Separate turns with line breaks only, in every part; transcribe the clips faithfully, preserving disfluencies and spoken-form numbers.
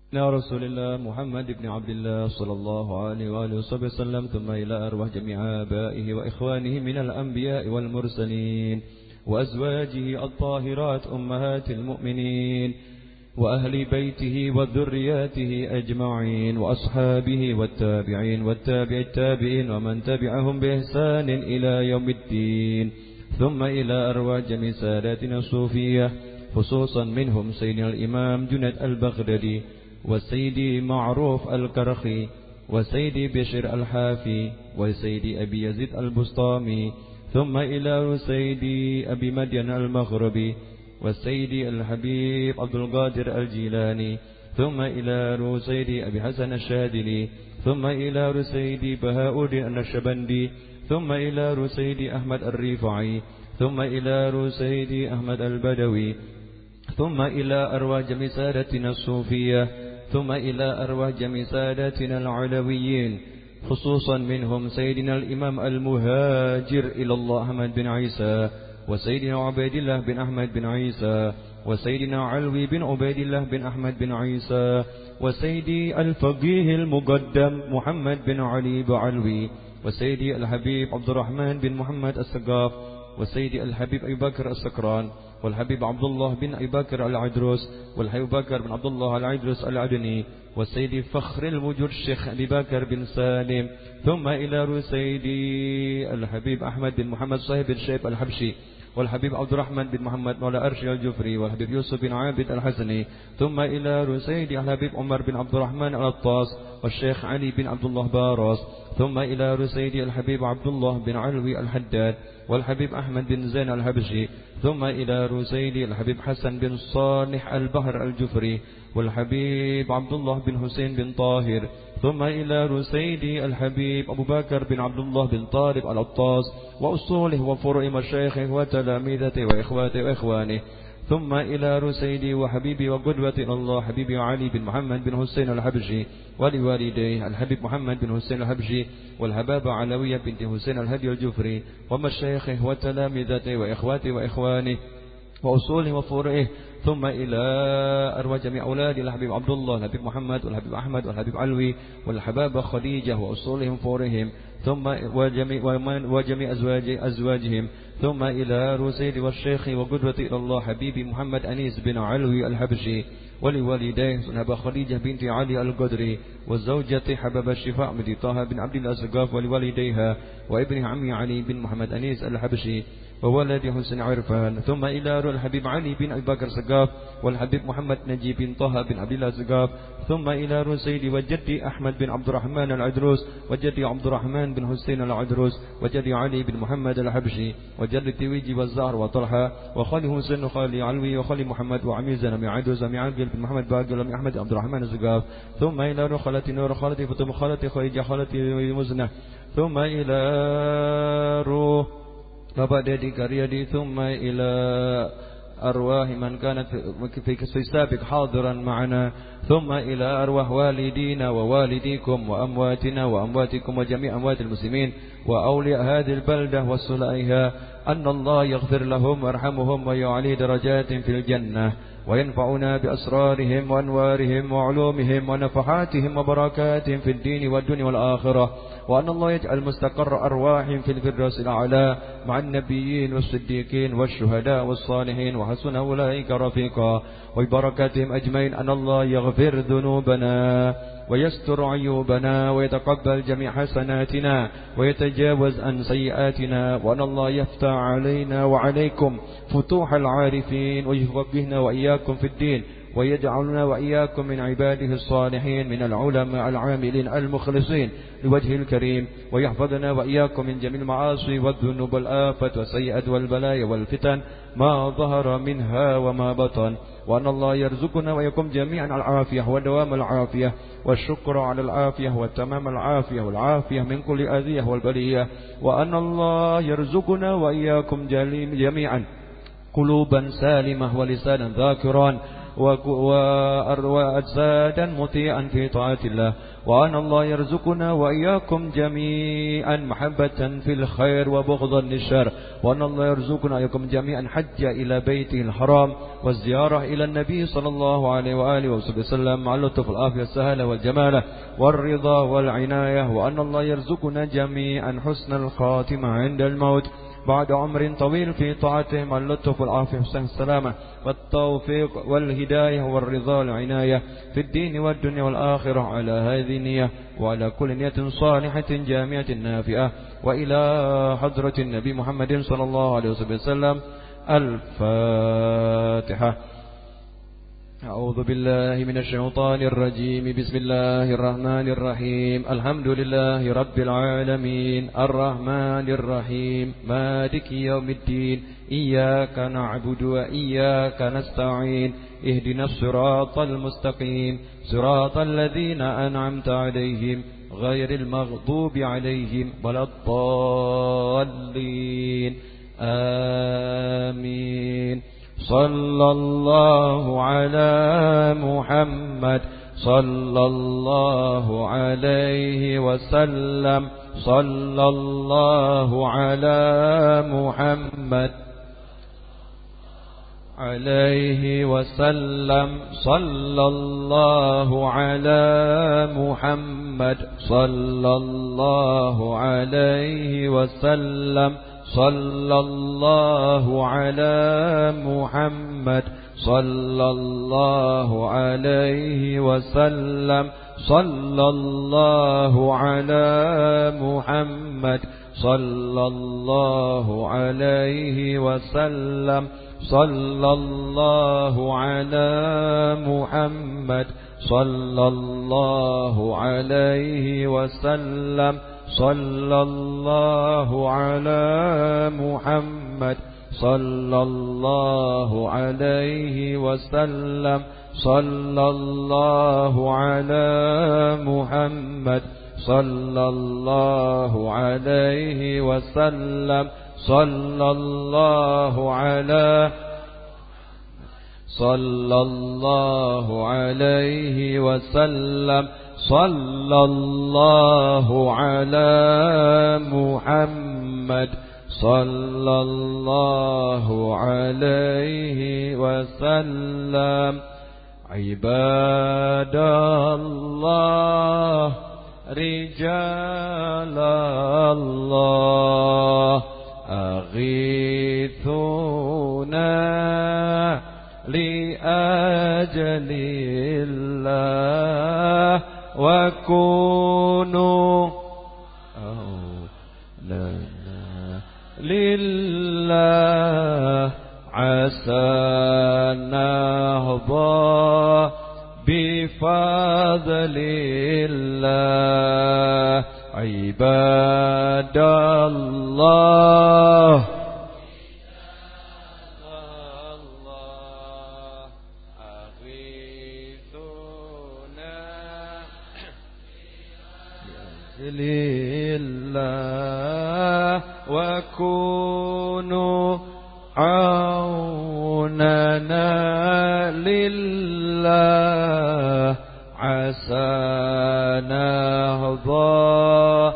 يا رسول الله محمد بن عبد الله صلى الله عليه وآله وسلم، ثم إلى أرواح جميع آبائه وإخوانه من الأنبياء والمرسلين وأزواجه الطاهرات أمهات المؤمنين وأهل بيته وذرياته أجمعين وأصحابه والتابعين والتابع التابعين ومن تبعهم بإحسان إلى يوم الدين. ثم إلى أرواح جميع ساداتنا الصوفية، خصوصا منهم سيدنا الإمام جنيد البغدادي وسيدي معروف الكرخي وسيدي بشير الحافي وسيدي أبي يزيد البسطامي، ثم إلى سيدي أبي مدين المغربي وسيدي الحبيب عبد القادر الجيلاني، ثم إلى سيدي أبي حسن الشاذلي، ثم إلى سيدي بهاء الدين النشبندي، ثم إلى سيدي أحمد الرفاعي، ثم إلى سيدي أحمد البدوي، ثم إلى أرواح جميع سادتنا الصوفية، ثم إلى أرواح جميع سادتنا العلويين، خصوصا منهم سيدنا الإمام المهاجر إلى الله أحمد بن عيسى وسيدنا عبيد الله بن أحمد بن عيسى وسيدنا علوي بن عبيد الله بن أحمد بن عيسى وسيدي الفقيه المقدم محمد بن علي بعلوي وسيدي الحبيب عبد الرحمن بن محمد السقاف وسيدي الحبيب أبي بكر السكران والحبيب عبد الله بن أبي بكر العدروس والحبيب بكر بن عبد الله العدروس العدني وسيدي فخر الوجود الشيخ أبي بكر بن سالم، ثم إلى سيدي الحبيب أحمد بن محمد صاحب الشيب الحبشي والحبيب عبد الرحمن بن محمد مولى أرشي الجفري والحبيب يوسف بن عابد الحسني، ثم إلى سيدي الحبيب عمر بن عبد الرحمن العطاس والشيخ علي بن عبد الله باراس، ثم إلى سيدي الحبيب عبد الله بن علوي الحداد والحبيب أحمد بن زين الحبشي، ثم إلى سيدي الحبيب حسن بن صالح البحر الجفري والحبيب عبد الله بن حسين بن طاهر، ثم إلى سيدي الحبيب أبو بكر بن عبد الله بن طارق العطاس وأصوله وفروع مشايخه وتلاميذته وإخواته وإخوانه، ثم إلى سيدي وحبيبي وقدوتي الله حبيبي علي بن محمد بن حسين الحبشي ولوالديه الحبيب محمد بن حسين الحبشي والحبابة علوية بنت حسين الهدي الجفري ومشايخه وتلاميذته وإخواته وإخوانه وأصوله وفروعه، ثم إلى أرواح جميع أولاد الحبيب عبد الله الحبيب محمد والحبيب أحمد والحبيب علوي والحبابة خديجة وأصولهم فورهم، ثم وجميع, وجميع أزواج أزواجهم، ثم إلى سيدي والشيخ وقدوتي إلى الله حبيبي محمد أنيس بن علوي الحبشي ولوالديه الحبابة خديجة بنت علي القدري والزوجة حبابة الشفاء بنت طه بن عبد الله السقاف ولوالديها وابن عمي علي بن محمد أنيس الحبشي وولد حسن عرفان، ثم إلى الحبيب علي بن أبي بكر السقاف والحبيب محمد نجيب بن طه بن عبد الله السقاف، ثم إلى سيدي وجدي أحمد بن عبد الرحمن العدروس وجدي عبد الرحمن بن حسين العدروس وجدي علي بن محمد الحبشي وجد التويجي والزهر وطلحة وخالي حسين وخالي علوي وخالي محمد وعمير زنمي عدروس ومي عقل بن محمد باقل ومي أحمد عبد الرحمن السقاف، ثم إلى خالتي نور خالتي فطم خالتي خديجة خالتي مزنة، ثم إلى روح Bapak Dedi Karyadi, ثم إلى أرواح من كانت في السابق حاضرا معنا، ثم إلى أرواح والدينا ووالديكم وأمواتنا وأمواتكم وجميع أموات المسلمين وأولياء هذه البلدة والسلائها، أن الله يغفر لهم ويرحمهم ويعلي درجات في الجنة وينفعنا بأسرارهم وأنوارهم وعلومهم ونفحاتهم وبركاتهم في الدين والدنيا والآخرة، وأن الله يجعل مستقر أرواحهم في الفردوس الأعلى مع النبيين والصديقين والشهداء والصالحين وحسن أولئك رفيقا، وببركاتهم أجمعين أن الله يغفر ذنوبنا ويستر عيوبنا ويتقبل جميع حسناتنا ويتجاوز عن سيئاتنا، وأن الله يفتح علينا وعليكم فتوح العارفين ويفقهنا وإياكم في الدين ويجعلنا وإياكم من عباده الصالحين من العلماء العاملين المخلصين لوجه الكريم، ويحفظنا وإياكم من جميع المعاصي والذنوب والآفات والسيئات والبلايا والفتن ما ظهر منها وما بطن، وأن الله يرزقنا وإياكم جميعا العافية ودوام العافية والشكر على العافية والتمام العافية والعافية من كل أذية والبلية، وأن الله يرزقنا وإياكم جميعا قلوبا سالمة ولسانا ذاكرا وأجسادا مطيعا في طاعة الله، وأن الله يرزقنا وإياكم جميعا محبة في الخير وبغضا للشر، وأن الله يرزقنا وإياكم جميعا حج إلى بيته الحرام والزيارة إلى النبي صلى الله عليه وآله وسلم مع اللطف والعافية السهلة والجمالة والرضا والعناية، وأن الله يرزقنا جميعا حسن الخاتمة عند الموت بعد عمر طويل في طاعته مع اللطف والعافية والسلامة والتوفيق والهداية والرضا والعناية في الدين والدنيا والآخرة على هذه النية وعلى كل نية صالحة جامعة نافئة. وإلى حضرة النبي محمد صلى الله عليه وسلم. الفاتحة. أعوذ بالله من الشيطان الرجيم. بسم الله الرحمن الرحيم. الحمد لله رب العالمين الرحمن الرحيم مالك يوم الدين إياك نعبد وإياك نستعين اهدنا الصراط المستقيم صراط الذين أنعمت عليهم غير المغضوب عليهم ولا الضالين آمين. صلى الله على محمد صلى الله عليه وسلم. صلى الله على محمد عليه وسلم. صلى الله على محمد صلى الله عليه وسلم. صلى الله على محمد صلى الله عليه وسلم. صلى الله على محمد صلى الله عليه وسلم. صلى الله على محمد صلى الله عليه وسلم. صلى الله على محمد صلى الله عليه وسلم. صلى الله على محمد صلى الله عليه وسلم. صلى الله على صلى الله عليه وسلم. صلى الله على محمد صلى الله عليه وسلم. عباد الله رجال الله أغيثونا لأجل الله وكونوا لنا لله عسى نهضى بفضل الله. عباد الله لله وكونوا عوننا لله عسى نهضى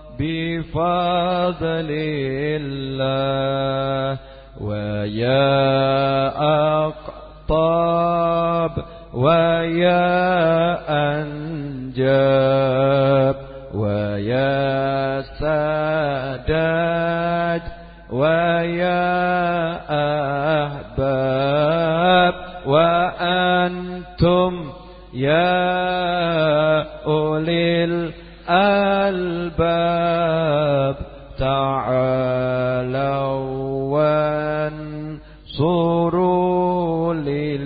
بفضل الله. ويا أقطاب ويا أنجاب ويا سادات ويا أحباب وأنتم يا أولي الألباب تعالوا وانصروا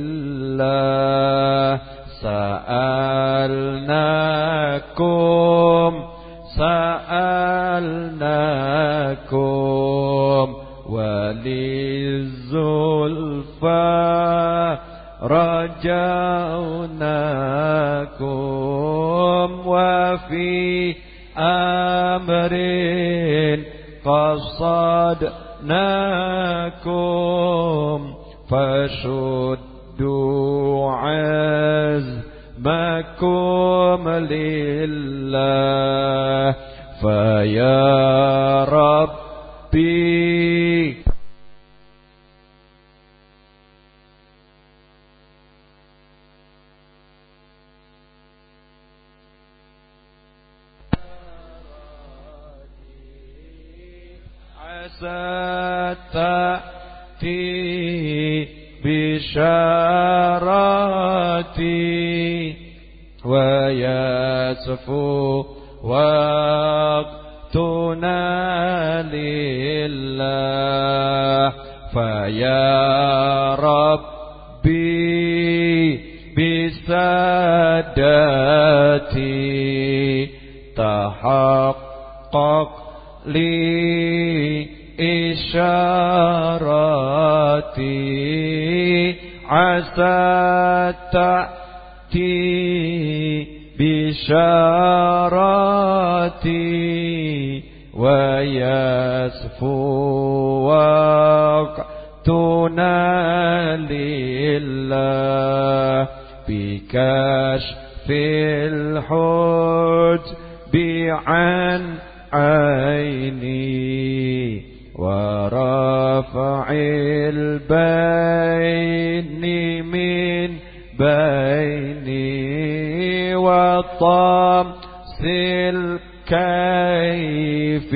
لله. سألناكم سألناكم وللزلفى رجوناكم وفي أمر قصدناكم فشدوا عزمكم لله فيا ربي ستأتي بشارتي ويسفو وقتنا لله فيا ربي بسادتي تحقق لي إشارتي عسى تأتي بشارتي ويسفو وقتنا لله بكشف الحجب عن عيني ورفع البين من بيني وطمس الكيف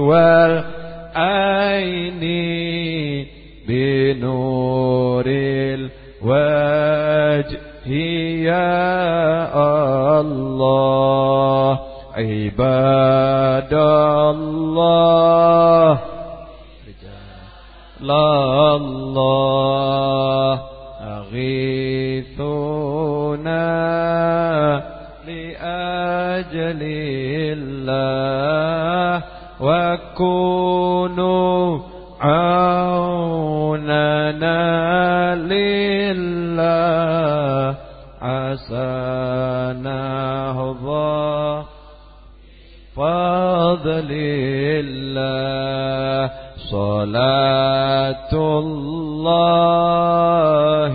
والعين بنور الوجه يا الله عباد الله لا الله أغيثنا لأجل الله وكونوا عوننا لله عسى نهضى فضل الله صلاة الله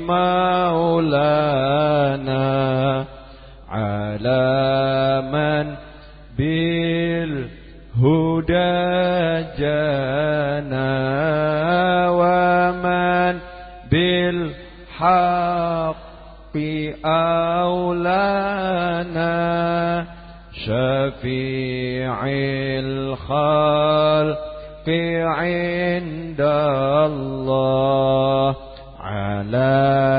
مولانا على من بالهدى جانا ومن بالحق أولانا شفيع الخلق عند الله على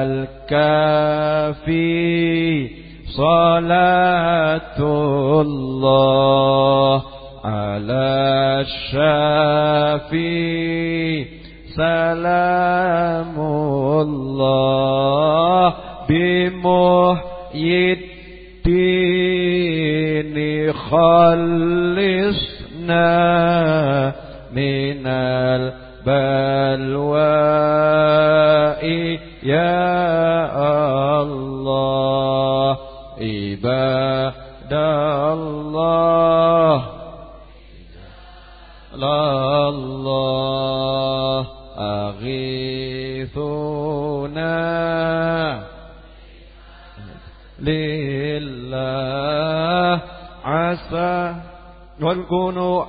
الكافي صلاة الله على الشافي سلام الله بمحيي الدين خلصنا من البلواء يا الله عباد الله لا الله أغيثنا لله عسى والكونوا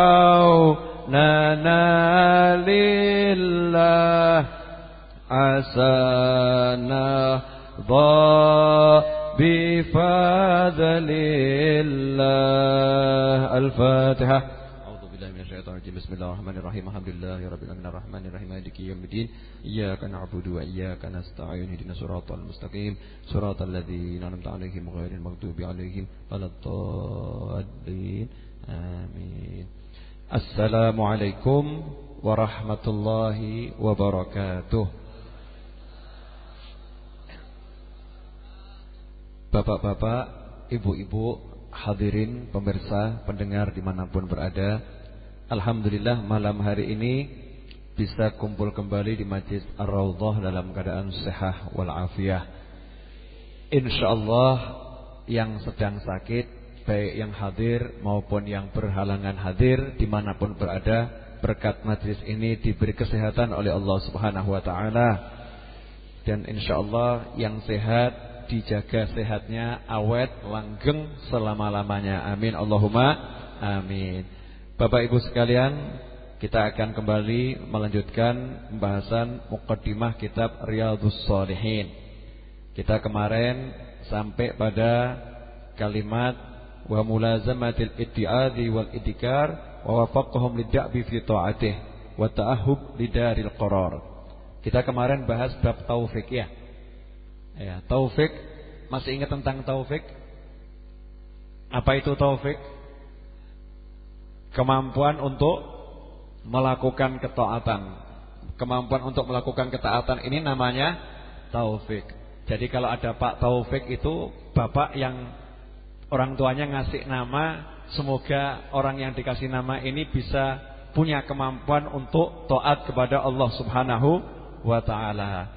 أوننا لله عسانا ضا بفضل الله. الفاتحة. بسم الله الرحمن الرحيم الحمد لله رب العالمين الرحمن الرحيم مالك يوم الدين إياك نعبد وإياك نستعين اهدنا الصراط المستقيم صراط الذين أنعمت عليهم غير المغضوب عليهم ولا الضالين آمين. السلام عليكم ورحمة الله وبركاته. Bapak-bapak, ibu-ibu, hadirin, pemirsa, pendengar dimanapun berada, alhamdulillah malam hari ini bisa kumpul kembali di Masjid Ar-Raudhah dalam keadaan sehat walafiat. Insyaallah yang sedang sakit, baik yang hadir maupun yang berhalangan hadir dimanapun berada, berkat majlis ini diberi kesehatan oleh Allah Subhanahu Wa Taala.
Dan insyaallah yang sehat dijaga sehatnya, awet, langgeng selama-lamanya. Amin Allahumma amin. Bapak Ibu sekalian, kita akan kembali melanjutkan pembahasan muqaddimah kitab Riyadhus Shalihin. Kita kemarin sampai pada kalimat wa mulazamatil iddi'adhi wal idikar wa wafaqahum lidda'bi fi ta'atih wa ta'ahub lidaril qarar. Kita kemarin bahas bab taufik ya. Ya, taufik, masih ingat tentang taufik? Apa itu taufik? Kemampuan untuk melakukan ketaatan. Kemampuan untuk melakukan ketaatan ini namanya taufik. Jadi kalau ada Pak Taufik itu bapak yang orang tuanya ngasih nama, semoga orang yang dikasih nama ini bisa punya kemampuan untuk taat kepada Allah Subhanahu wa taala.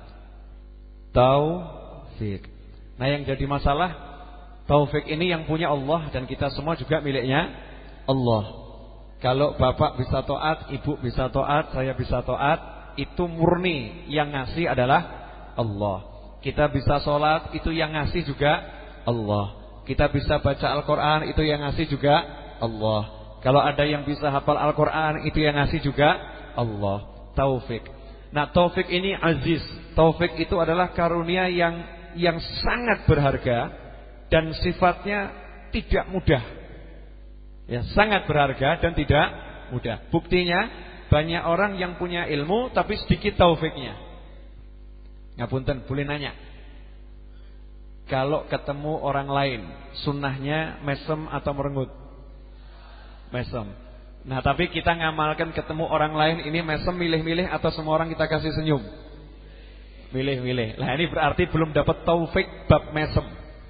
Taufik. Nah, yang jadi masalah, taufik ini yang punya Allah dan kita semua juga miliknya Allah. Kalau bapak bisa taat, ibu bisa taat, saya bisa taat, itu murni yang ngasih adalah Allah. Kita bisa sholat, itu yang ngasih juga Allah. Kita bisa baca Al-Quran, itu yang ngasih juga Allah. Kalau ada yang bisa hafal Al-Quran, itu yang ngasih juga Allah. Taufik. Nah, taufik ini aziz. Taufik itu adalah karunia yang yang sangat berharga dan sifatnya tidak mudah. Ya, sangat berharga dan tidak mudah. Buktinya banyak orang yang punya ilmu tapi sedikit taufiknya. Ngapunten, boleh nanya. Kalau ketemu orang lain, sunnahnya mesem atau merengut? Mesem. Nah, tapi kita ngamalkan ketemu orang lain ini mesem, milih-milih atau semua orang kita kasih senyum? Milih-milih. Nah, ini berarti belum dapat taufik bab mesem.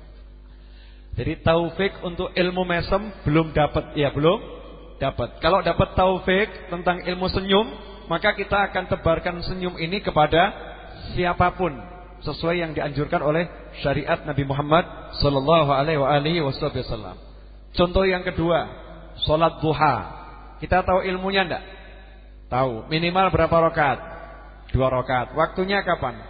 Jadi taufik untuk ilmu mesem belum dapat. Ya, belum dapat. Kalau dapat taufik tentang ilmu senyum, maka kita akan tebarkan senyum ini kepada siapapun sesuai yang dianjurkan oleh syariat Nabi Muhammad sallallahu alaihi wasallam. Contoh yang kedua, salat duha. Kita tahu ilmunya enggak? Tahu. Minimal berapa rakaat? Dua rakaat. Waktunya kapan?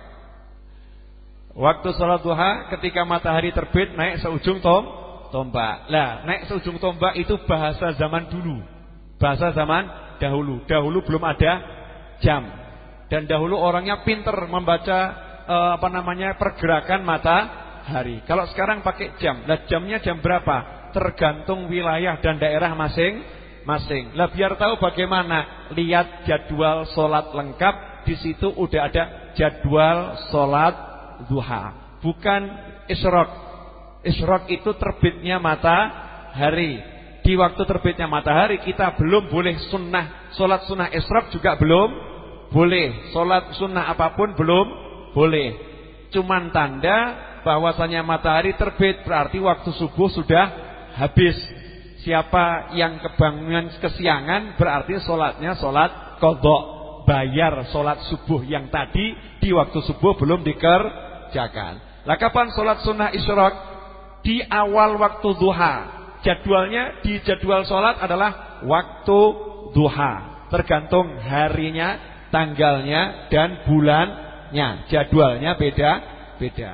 Waktu salat duha ketika matahari terbit naik seujung tom tombak. Lah, naik seujung tombak itu bahasa zaman dulu. Bahasa zaman dahulu. Dahulu belum ada jam. Dan dahulu orangnya pinter membaca eh, apa namanya pergerakan matahari. Kalau sekarang pakai jam. Lah, jamnya jam berapa? Tergantung wilayah dan daerah masing-masing. Lah, biar tahu bagaimana, lihat jadwal sholat lengkap. Di situ udah ada jadwal sholat duha. Bukan isyraq. Isyraq itu terbitnya matahari. Di waktu terbitnya matahari kita belum boleh sunnah. Sholat sunnah isyraq juga belum boleh. Sholat sunnah apapun belum boleh. Cuman tanda bahwasanya matahari terbit berarti waktu subuh sudah habis. Siapa yang kebangun kesiangan berarti sholatnya sholat qadha. Bayar sholat subuh yang tadi di waktu subuh belum dikerjakan. Lah, kapan sholat sunnah isyraq? Di awal waktu duha. Jadwalnya di jadwal sholat adalah waktu duha. Tergantung harinya, tanggalnya dan bulannya. Jadwalnya beda-beda.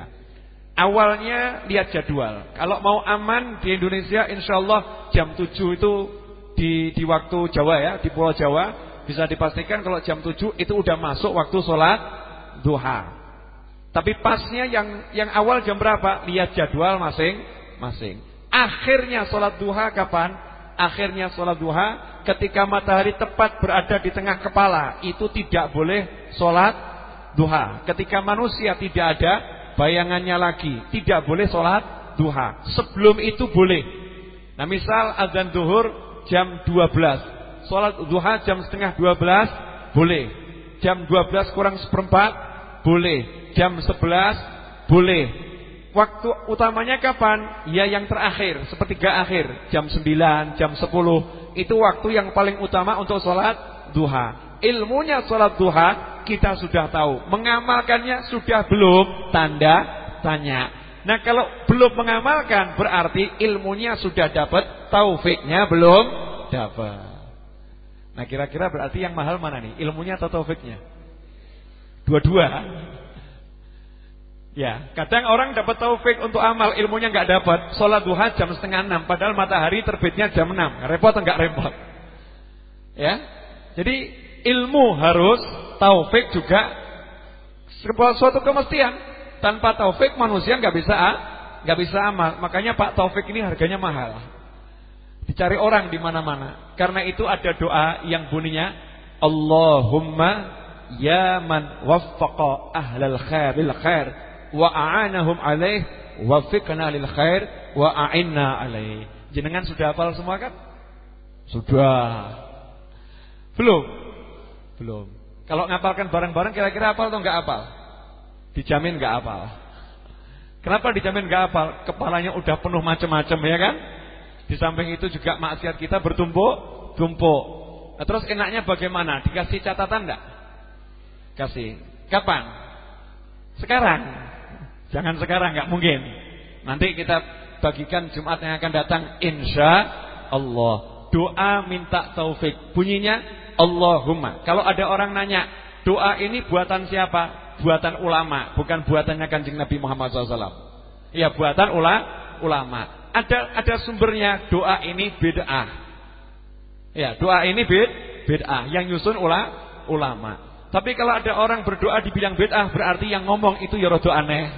Awalnya lihat jadwal. Kalau mau aman di Indonesia, insyaallah jam tujuh itu di di waktu Jawa ya, di Pulau Jawa bisa dipastikan kalau jam tujuh itu udah masuk waktu sholat duha. Tapi pasnya yang yang awal jam berapa? Lihat jadwal masing-masing. Akhirnya sholat duha kapan? Akhirnya sholat duha ketika matahari tepat berada di tengah kepala. Itu tidak boleh sholat duha. Ketika manusia tidak ada bayangannya lagi, tidak boleh sholat duha. Sebelum itu boleh. Nah, misal azan zuhur jam dua belas, sholat duha jam setengah dua belas boleh. Jam dua belas kurang seperempat boleh. Jam sebelas boleh. Waktu utamanya kapan? Ya yang terakhir, sepertiga akhir, jam sembilan, jam sepuluh. Itu waktu yang paling utama untuk sholat duha. Ilmunya sholat duha kita sudah tahu. Mengamalkannya sudah belum? Tanda tanya. Nah, kalau belum mengamalkan berarti ilmunya sudah dapat, taufiknya belum dapat. Nah, kira-kira berarti yang mahal mana nih? Ilmunya atau taufiknya? Dua-dua. Ya, kadang orang dapat taufik untuk amal, ilmunya nggak dapat. Sholat duha jam setengah enam, padahal matahari terbitnya jam enam. Repot enggak repot? Ya, jadi ilmu harus, taufik juga suatu kemestian. Tanpa taufik manusia nggak bisa, nggak bisa amal. Makanya Pak Taufik ini harganya mahal. Dicari orang di mana-mana. Karena itu ada doa yang bunyinya Allahumma ya man waffaqa ahlal khairil khair wa a'anahum alaih wafiqna lil khair wa a'inna alaih. Jenengan sudah hafal semua kan? Sudah. Belum? Belum. Kalau ngapalkan bareng-bareng kira-kira hafal atau enggak hafal? Dijamin enggak hafal. Kenapa dijamin enggak hafal? Kepalanya udah penuh macam-macam ya kan? Di samping itu juga maksiat kita bertumpuk-tumpuk. Nah, terus enaknya bagaimana? Dikasih catatan enggak? Kasih. Kapan? Sekarang. Jangan sekarang, enggak mungkin. Nanti kita bagikan Jumat yang akan datang insya Allah. Doa minta taufik. Bunyinya Allahumma. Kalau ada orang nanya, doa ini buatan siapa? Buatan ulama, bukan buatannya Kanjeng Nabi Muhammad shallallahu alaihi wasallam. Iya, buatan ula, ulama. Ada ada sumbernya. Doa ini bid'ah. Ya, doa ini bid, bid'ah. Yang nyusun ula, ulama. Tapi kalau ada orang berdoa dibilang bid'ah, berarti yang ngomong itu ya rada aneh.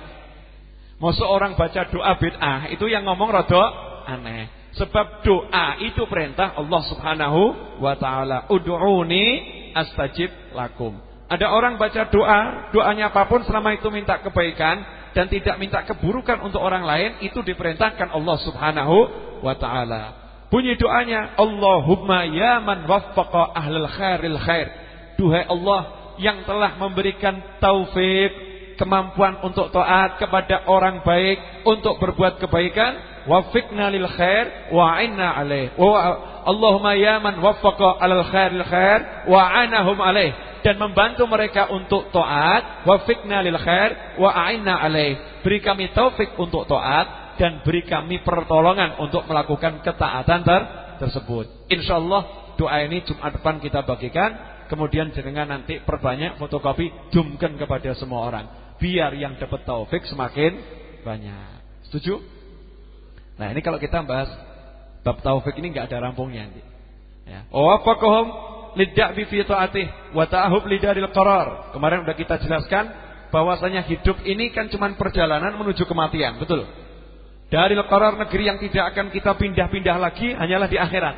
Masa orang baca doa bid'ah, itu yang ngomong rada aneh. Sebab doa itu perintah Allah Subhanahu wa taala. Ud'uni astajib lakum. Ada orang baca doa, doanya apapun selama itu minta kebaikan dan tidak minta keburukan untuk orang lain, itu diperintahkan Allah Subhanahu wa taala. Bunyi doanya, Allahumma ya man waffaqa ahlal khairil khair. Duhai Allah yang telah memberikan taufik, kemampuan untuk taat kepada orang baik, untuk berbuat kebaikan, wafiqna lil khair wa inna alaih. Allahumma ya man waffaqa alal khairil khair wa anahum alaih. Dan membantu mereka untuk taat, wafiqna lil khair wa a'inna alaih. Beri kami taufik untuk taat dan beri kami pertolongan untuk melakukan ketaatan ter tersebut. Insyaallah doa ini Jumat depan kita bagikan, kemudian jenengan nanti perbanyak fotokopi, dumkan kepada semua orang, biar yang dapat taufik semakin banyak. Setuju? Nah, ini kalau kita bahas bab taufik ini enggak ada rampungnya nanti. Ya. Wa wafaqahum lidda'i fi ta'atih wa ta'ahub lidaril qarar. Kemarin sudah kita jelaskan bahwasanya hidup ini kan cuma perjalanan menuju kematian, betul? Daril qarar, negeri yang tidak akan kita pindah-pindah lagi hanyalah di akhirat.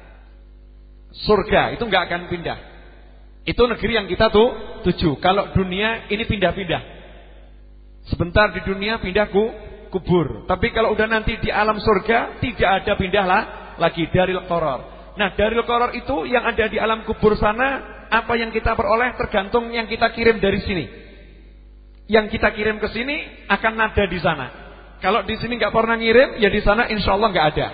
Surga itu enggak akan pindah. Itu negeri yang kita tuh tuju. Kalau dunia ini pindah-pindah. Sebentar di dunia pindah ku kubur. Tapi kalau udah nanti di alam surga tidak ada pindahlah lagi daril qarar. Nah, daril qarar itu yang ada di alam kubur sana, apa yang kita peroleh tergantung yang kita kirim dari sini. Yang kita kirim ke sini akan ada di sana. Kalau di sini nggak pernah ngirim, ya di sana insya Allah nggak ada.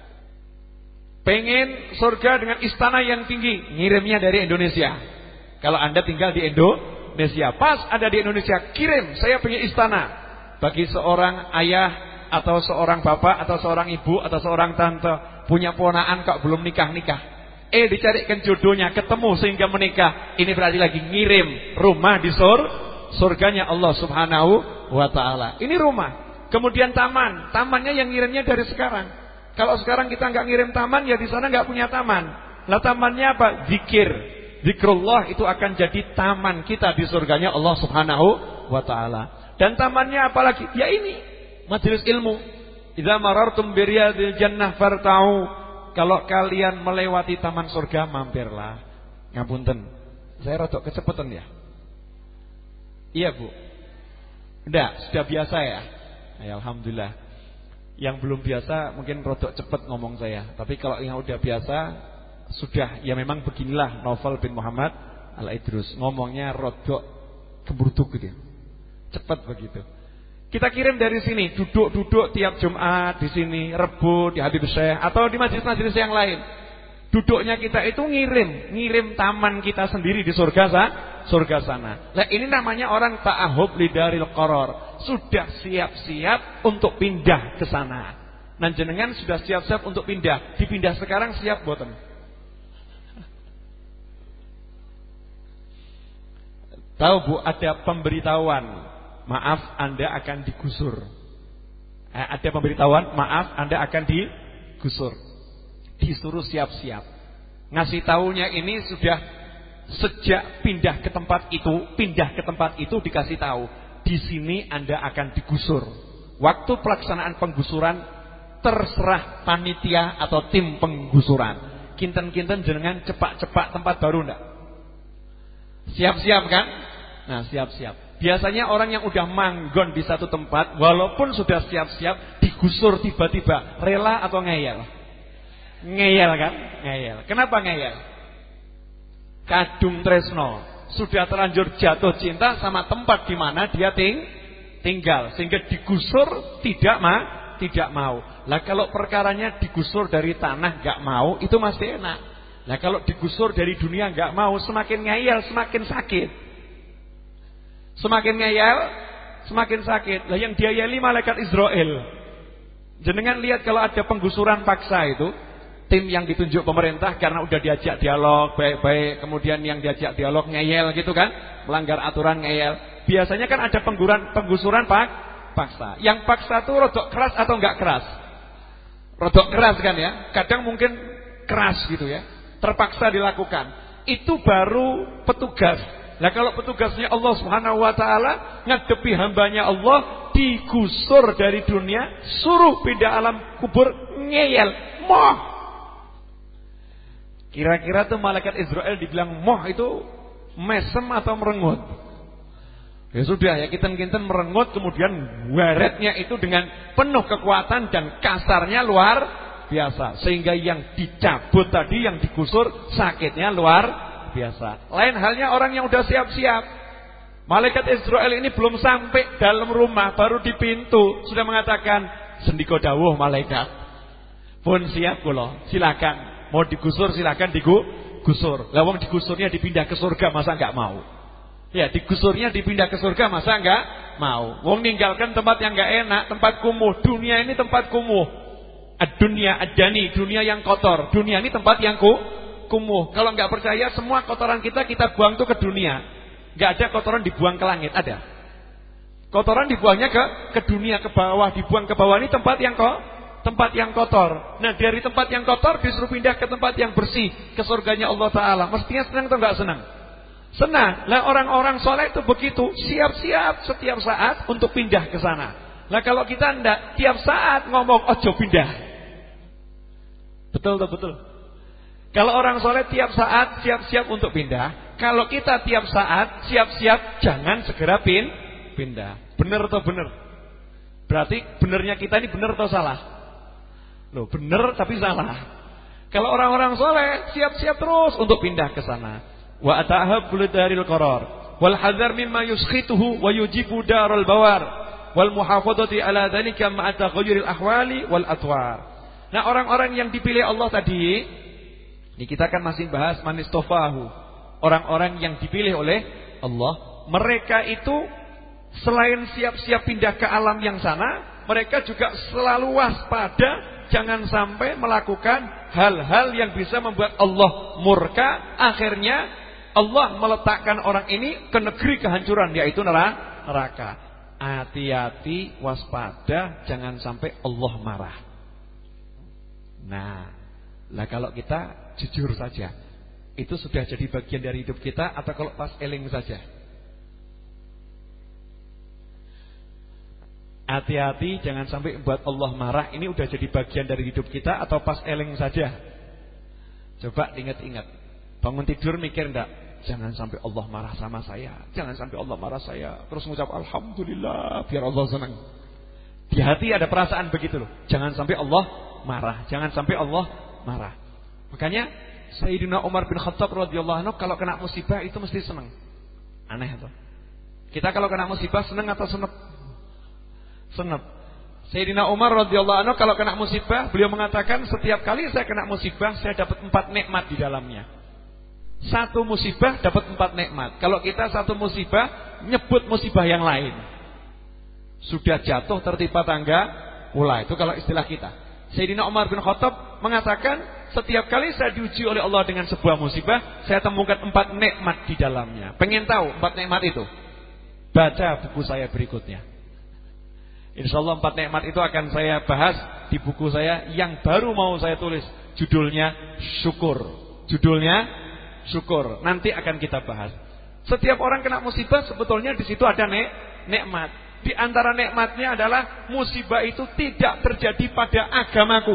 Pengen surga dengan istana yang tinggi, ngirimnya dari Indonesia. Kalau Anda tinggal di Indonesia, pas ada di Indonesia, kirim, saya punya istana. Bagi seorang ayah atau seorang bapak atau seorang ibu atau seorang tante punya ponakan kok belum nikah-nikah, eh dicarikan jodohnya, ketemu sehingga menikah, ini berarti lagi ngirim rumah di sur, surganya Allah Subhanahu wa taala. Ini rumah. Kemudian taman, tamannya yang ngirimnya dari sekarang. Kalau sekarang kita nggak ngirim taman, ya di sana nggak punya taman. Lah tamannya apa? Zikir. Zikrullah itu akan jadi taman kita di surganya Allah Subhanahu wa taala. Dan tamannya apa lagi? Ya ini, majelis ilmu. Idza marartum bi riyadil jannah farta'u. Kalau kalian melewati taman surga, mampirlah. Ngapunten, saya rodok kecepetan ya. Iya, Bu. Enggak, sudah biasa ya. Ya, alhamdulillah. Yang belum biasa mungkin rodok cepet ngomong saya. Tapi kalau yang udah biasa, sudah, ya memang beginilah Naufal bin Muhammad Al-Idrus. Ngomongnya rodok kembruduk gitu. Cepat begitu. Kita kirim dari sini, duduk-duduk tiap Jumat di sini, Rebo di Habib Syekh atau di majelis-majelis yang lain. Duduknya kita itu ngirim, ngirim taman kita sendiri di surga sa, surga sana. Nah, ini namanya orang ta'ahub lidaril qarar. Sudah siap-siap untuk pindah ke sana. Nah, jenengan sudah siap-siap untuk pindah. Dipindah sekarang siap boten? Tahu Bu, ada pemberitahuan maaf Anda akan digusur. Eh, ada pemberitahuan, maaf Anda akan digusur. Disuruh siap-siap. Ngasih taunya ini sudah sejak pindah ke tempat itu, pindah ke tempat itu dikasih tahu, di sini Anda akan digusur. Waktu pelaksanaan penggusuran terserah panitia atau tim penggusuran. Kinten-kinten jenengan cepak-cepak tempat baru ndak? Siap-siap kan? Nah, siap-siap. Biasanya orang yang udah manggon di satu tempat, walaupun sudah siap-siap, digusur tiba-tiba, rela atau ngeyel? Ngeyel kan? Ngeyel. Kenapa ngeyel? Kadung tresno, sudah terlanjur jatuh cinta sama tempat di mana dia ting tinggal, sehingga digusur tidak ma tidak mau. Lah kalau perkaranya digusur dari tanah nggak mau, itu masih enak. Nah kalau digusur dari dunia nggak mau, semakin ngeyel semakin sakit. Semakin ngeyel semakin sakit. Lah yang diayeli malaikat Israel. Jenengan lihat kalau ada penggusuran paksa itu, tim yang ditunjuk pemerintah karena udah diajak dialog baik-baik, kemudian yang diajak dialog ngeyel gitu kan, melanggar aturan ngeyel. Biasanya kan ada penggusuran penggusuran pak paksa. Yang paksa tuh rodok keras atau enggak keras? Rodok keras kan ya. Kadang mungkin keras gitu ya. Terpaksa dilakukan. Itu baru petugas. Nah kalau petugasnya Allah Subhanahu wa taala ngadepi hambanya Allah, digusur dari dunia, suruh pindah alam kubur, ngeyel, moh. Kira-kira tuh malaikat Israel dibilang moh itu mesem atau merengut? Ya sudah ya, kinten-kinten merengut, kemudian waretnya itu dengan penuh kekuatan dan kasarnya luar biasa. Sehingga yang dicabut tadi, yang digusur, sakitnya luar biasa. Lain halnya orang yang udah siap-siap. Malaikat Israel ini belum sampai dalam rumah, baru di pintu sudah mengatakan, sendika dawuh malaikat, pun siap kula, silakan. Mau digusur silakan digusur. Lah wong digusurnya dipindah ke surga masa enggak mau? Ya, digusurnya dipindah ke surga masa enggak mau? Wong ninggalkan tempat yang enggak enak, tempat kumuh. Dunia ini tempat kumuh. Ad-dunya ad-dani, dunia yang kotor. Dunia ini tempat yang ku, kumuh. Kalau enggak percaya, semua kotoran kita kita buang tuh ke dunia. Enggak ada kotoran dibuang ke langit, ada. Kotoran dibuangnya ke ke dunia, ke bawah, dibuang ke bawah. Ini tempat yang kok tempat yang kotor. Nah, dari tempat yang kotor disuruh pindah ke tempat yang bersih, ke surganya Allah taala. Mestinya senang atau enggak senang? Senang. Lah orang-orang soleh itu begitu, siap-siap setiap saat untuk pindah ke sana. Lah kalau kita enggak, tiap saat ngomong ojo pindah. Betul tuh, betul. Kalau orang soleh tiap saat siap-siap untuk pindah. Kalau kita tiap saat siap-siap jangan segera pin pindah. Bener atau bener? Berarti benernya kita ini bener atau salah? Loh, bener tapi salah. Kalau orang-orang soleh siap-siap terus untuk pindah ke sana. Wa atahabul daril qarar wal hadzar mimma yuskhituhu wa yujibu darul bawar wal muhafadzati ala dzalika ma'a taghayyuril ahwali wal atwar. Nah, orang-orang yang dipilih Allah tadi, ini kita kan masih bahas manistofahu, orang-orang yang dipilih oleh Allah. Mereka itu selain siap-siap pindah ke alam yang sana, mereka juga selalu waspada jangan sampai melakukan hal-hal yang bisa membuat Allah murka. Akhirnya Allah meletakkan orang ini ke negeri kehancuran, yaitu neraka. Hati-hati, waspada, jangan sampai Allah marah. Nah, lah kalau kita jujur saja, itu sudah jadi bagian dari hidup kita, atau kalau pas eling saja? Hati-hati, jangan sampai buat Allah marah. Ini udah jadi bagian dari hidup kita, atau pas eling saja? Coba ingat-ingat. Bangun tidur mikir enggak? Jangan sampai Allah marah sama saya. Jangan sampai Allah marah saya. Terus mengucap alhamdulillah biar Allah senang. Di hati ada perasaan begitu loh. Jangan sampai Allah marah. Jangan sampai Allah marah. Makanya Sayyidina Umar bin Khattab radhiyallahu anhu kalau kena musibah itu mesti senang. Aneh tuh. Kita kalau kena musibah senang atau senep? Senep. Sayyidina Umar radhiyallahu anhu kalau kena musibah, beliau mengatakan setiap kali saya kena musibah saya dapat empat nikmat di dalamnya. Satu musibah dapat empat nikmat. Kalau kita satu musibah nyebut musibah yang lain. Sudah jatuh tertimpa tangga mulai. Itu kalau istilah kita. Sayyidina Umar bin Khattab mengatakan setiap kali saya diuji oleh Allah dengan sebuah musibah, saya temukan empat nikmat di dalamnya. Pengen tahu empat nikmat itu? baca buku saya berikutnya. Insyaallah empat nikmat itu akan saya bahas di buku saya yang baru mau saya tulis. Judulnya syukur. Judulnya syukur. Nanti akan kita bahas. Setiap orang kena musibah sebetulnya di situ ada nik nikmat. Di antara nikmatnya adalah musibah itu tidak terjadi pada agamaku.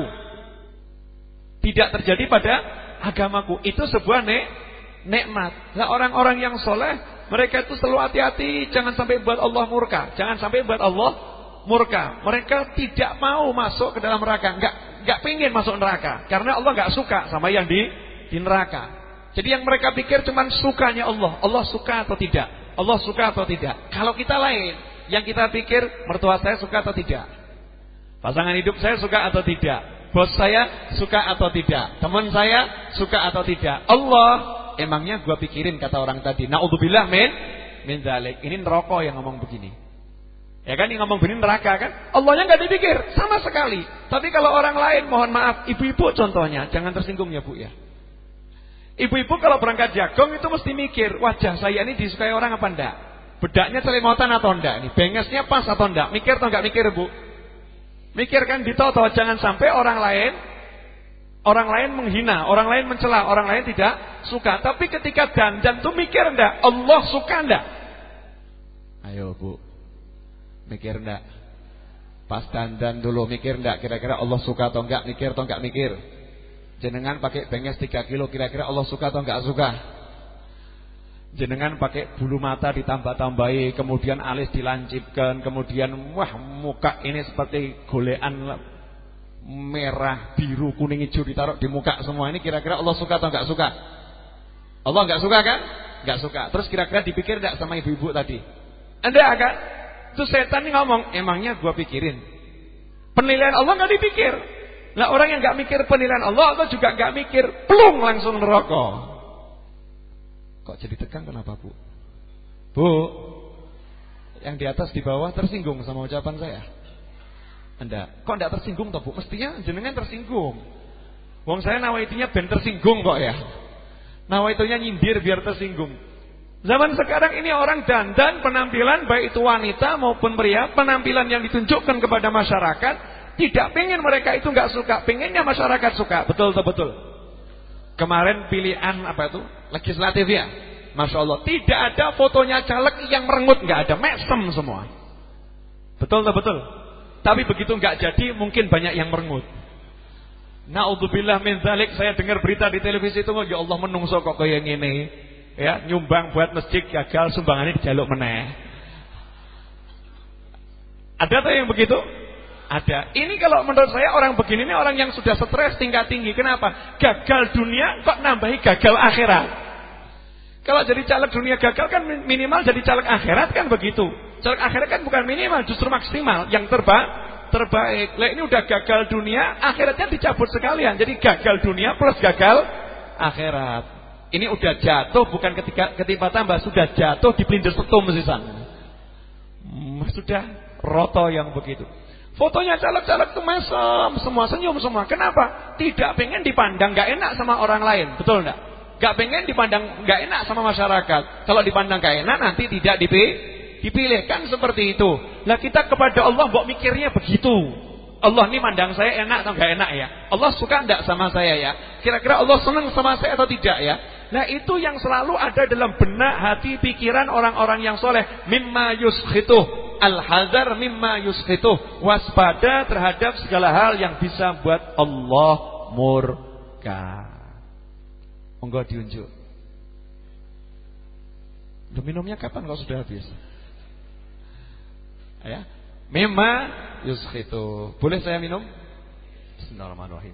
Tidak terjadi pada agamaku. Itu sebuah nik nikmat. Nah, orang-orang yang soleh mereka itu selalu hati-hati jangan sampai buat Allah murka. Jangan sampai buat Allah murka. Mereka tidak mau masuk ke dalam neraka. Enggak enggak pengen masuk neraka karena Allah enggak suka sama yang di di neraka. Jadi yang mereka pikir cuman sukanya Allah. Allah suka atau tidak? Allah suka atau tidak? Kalau kita lain, yang kita pikir mertua saya suka atau tidak? Pasangan hidup saya suka atau tidak? Bos saya suka atau tidak? Teman saya suka atau tidak? Allah, emangnya gua pikirin kata orang tadi. Naudzubillah min min dzalik. Ini neraka yang ngomong begini. Ya kan, yang ngomong begini neraka kan? Allahnya nggak dipikir sama sekali. Tapi kalau orang lain, mohon maaf, ibu-ibu contohnya, jangan tersinggung ya Bu ya. Ibu-ibu kalau berangkat jagung itu mesti mikir, wajah saya ini disukai orang apa enggak? Bedaknya celemotan atau enggak? Ini bengesnya pas atau enggak? Mikir atau enggak mikir Bu? Mikir kan, ditoto, jangan sampai orang lain orang lain menghina, orang lain mencela, orang lain tidak suka. Tapi ketika dandan tuh mikir enggak? Allah suka enggak? Ayo Bu, mikir enggak? Pas dandan dulu mikir enggak? Kira-kira Allah suka atau enggak? Mikir atau enggak mikir? Jenengan pakai benges tiga kilo, kira-kira Allah suka atau enggak suka? Jenengan pakai bulu mata ditambah-tambahi, kemudian alis dilancipkan, kemudian wah muka ini seperti golean merah, biru, kuning, hijau ditaruh di muka semua ini, kira-kira Allah suka atau enggak suka? Allah enggak suka kan? Enggak suka. Terus kira-kira dipikir enggak sama ibu-ibu tadi? Enggak kan? Itu setan ini ngomong, emangnya gua pikirin. Penilaian Allah enggak dipikir. Nah, orang yang enggak mikir penilaian Allah, Allah juga enggak mikir, plung langsung neraka. Kok jadi tegang kenapa Bu? Bu, yang di atas di bawah tersinggung sama ucapan saya? Enggak. Kok enggak tersinggung toh Bu? Mestinya jenengan tersinggung. Wong saya nawaitunya ben tersinggung kok ya. Nawaitunya nyindir biar tersinggung. Zaman sekarang ini orang dandan penampilan baik itu wanita maupun pria, penampilan yang ditunjukkan kepada masyarakat, tidak pengen mereka itu enggak suka, pengennya masyarakat suka. Betul betul betul. Kemarin pilihan apa itu? Legislatif ya. Masya Allah, tidak ada fotonya caleg yang merengut, enggak ada, mesem semua. Betul betul betul. Tapi begitu enggak jadi, mungkin banyak yang merengut. Naudzubillah min dzalik, saya dengar berita di televisi itu, ya Allah menungso kok kayak ngene. Ya, nyumbang buat masjid gagal, sumbangannya dijaluk meneh. Ada tuh yang begitu? Ada. Ini kalau menurut saya orang begini ini orang yang sudah stres tingkat tinggi. Kenapa? Gagal dunia kok nambahi gagal akhirat. Kalau jadi caleg dunia gagal kan minimal jadi caleg akhirat kan begitu. Caleg akhirat kan bukan minimal, justru maksimal. Yang terbaik, terbaik. Lah ini udah gagal dunia, akhiratnya dicabut sekalian. Jadi gagal dunia plus gagal akhirat. Ini udah jatuh, bukan ketika ketimpa tambah, sudah jatuh di pelindir setum sisan. Hmm, sudah roto yang begitu. Fotonya caleg-caleg tuh mesem, semua senyum semua. Kenapa? Tidak pengen dipandang gak enak sama orang lain, betul enggak? Gak pengen dipandang gak enak sama masyarakat. Kalau dipandang gak enak nanti tidak dipilih, dipilih kan seperti itu. Lah kita kepada Allah mbok mikirnya begitu. Allah ini mandang saya enak atau enggak enak ya? Allah suka enggak sama saya ya? Kira-kira Allah senang sama saya atau tidak ya? Nah itu yang selalu ada dalam benak hati pikiran orang-orang yang soleh. Mimma yuskhituh, al-hazar mimma yuskhituh, waspada terhadap segala hal yang bisa buat Allah murka. Monggo diunjuk. Duh, minumnya kapan kalau sudah habis? Ya, mimma yuskhituh. Boleh saya minum? Bismillahirrahmanirrahim.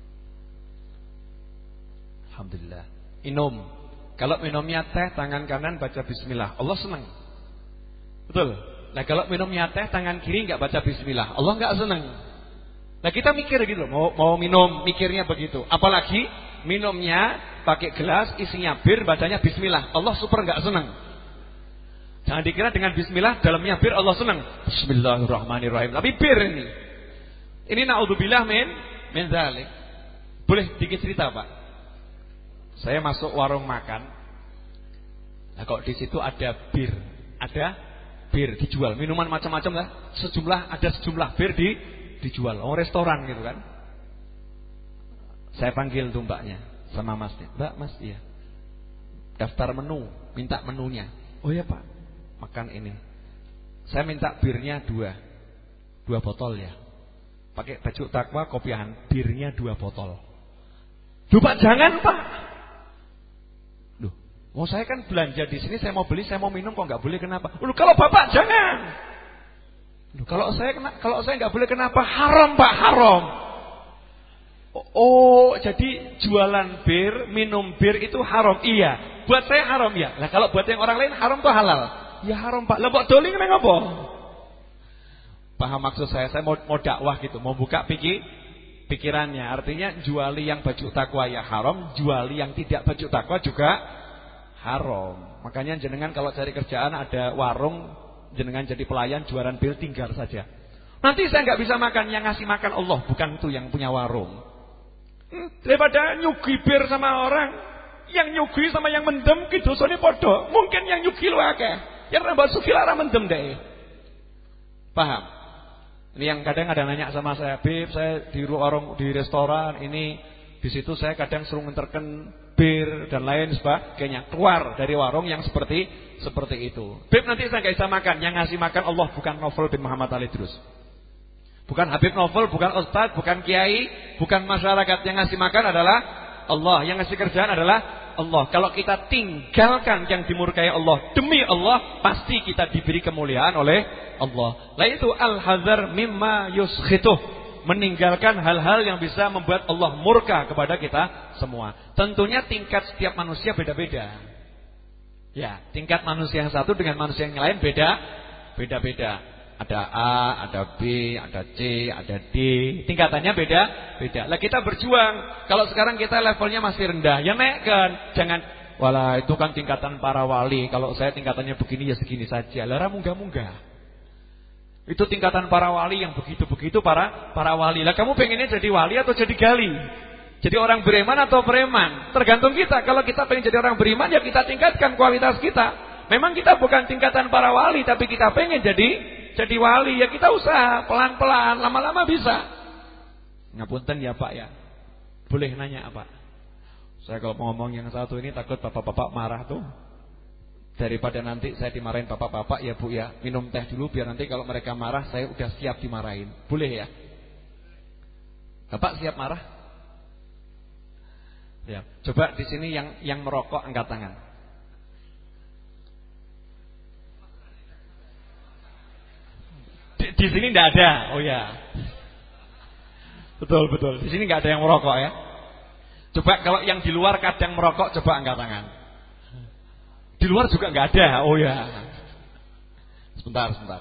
Alhamdulillah. Minum. Kalau minumnya teh tangan kanan baca bismillah, Allah senang. Betul. Nah kalau minumnya teh tangan kiri enggak baca bismillah, Allah enggak senang. Nah kita mikir gitu loh, mau mau minum mikirnya begitu. Apalagi minumnya pakai gelas isinya bir bacanya bismillah, Allah super enggak senang. Jangan dikira dengan bismillah dalamnya bir Allah senang. Bismillahirrahmanirrahim. Tapi bir ini. Ini naudzubillah min min dzalik. Boleh dikit cerita, Pak? Saya masuk warung makan. Nah, kok di situ ada bir, ada bir dijual, minuman macam-macam lah, sejumlah ada sejumlah bir di dijual, oh restoran gitu kan. Saya panggil tuh mbaknya sama masnya, "Mbak, Mas, iya. Daftar menu, minta menunya." "Oh ya, Pak." "Makan ini. Saya minta birnya dua. Dua botol ya. Pakai baju takwa kopiahan, birnya dua botol." "Duh, Pak, jangan, Pak." "Loh, mau saya kan belanja di sini, saya mau beli, saya mau minum, kok nggak boleh, kenapa?" "Loh, kalau Bapak jangan." "Loh, kalau saya kena, kalau saya nggak boleh kenapa?" "Haram, Pak, haram." "Oh, jadi jualan bir, minum bir itu haram." "Iya, buat saya haram ya." "Lah kalau buat yang orang lain haram tuh halal." "Ya haram, Pak." "Lah kok doling nang apa?" Paham maksud saya? Saya mau, mau dakwah gitu, mau buka pikir pikirannya. Artinya juali yang baju takwa ya haram, juali yang tidak baju takwa juga haram. Makanya jenengan kalau cari kerjaan ada warung, jenengan jadi pelayan jualan bir, tinggal saja. Nanti saya nggak bisa makan, yang ngasih makan Allah, bukan itu yang punya warung. Hmm, daripada nyugi bir sama orang, yang nyugi sama yang mendem gitu, soalnya podo. Mungkin yang nyugi lu akeh, yang nambah sugi lara mendem deh. Paham? Ini yang kadang ada nanya sama saya, "Bib, saya di warung, di restoran ini, di situ saya kadang suruh ngenterken bir dan lain sebagainya." Keluar dari warung yang seperti seperti itu. "Bib, nanti saya nggak bisa makan, yang ngasih makan Allah, bukan Novel bin Muhammad Ali Drus. Bukan Habib Novel, bukan Ustadz, bukan Kiai, bukan masyarakat. Yang ngasih makan adalah Allah, yang ngasih kerjaan adalah Allah. Kalau kita tinggalkan yang dimurkai Allah demi Allah, pasti kita diberi kemuliaan oleh Allah. Lah itu al-hadzar mimma yuskhituh, meninggalkan hal-hal yang bisa membuat Allah murka kepada kita semua. Tentunya tingkat setiap manusia beda-beda. Ya, tingkat manusia yang satu dengan manusia yang lain beda, beda-beda. Ada A, ada B, ada C, ada D. Tingkatannya beda-beda. Lah kita berjuang. Kalau sekarang kita levelnya masih rendah, ya naikkan. Jangan, "Walah, itu kan tingkatan para wali. Kalau saya tingkatannya begini ya segini saja." Lara munggah-munggah. Itu tingkatan para wali yang begitu-begitu para para wali. Lah kamu pengennya jadi wali atau jadi gali? Jadi orang beriman atau preman? Tergantung kita. Kalau kita pengen jadi orang beriman, ya kita tingkatkan kualitas kita. Memang kita bukan tingkatan para wali, tapi kita pengen jadi Jadi wali, ya kita usaha pelan-pelan, lama-lama bisa. Ngapunten ya Pak ya, boleh nanya apa? Saya kalau mau ngomong yang satu ini takut bapak-bapak marah tuh. Daripada nanti saya dimarahin bapak-bapak, ya Bu ya, minum teh dulu biar nanti kalau mereka marah saya udah siap dimarahin. Boleh ya? Bapak siap marah? Ya, coba di sini yang yang merokok angkat tangan. Di, di sini tidak ada. Oh ya. Betul betul. Di sini nggak ada yang merokok ya. Coba kalau yang di luar kadang merokok, coba angkat tangan. Di luar juga nggak ada. Oh ya. Sebentar sebentar.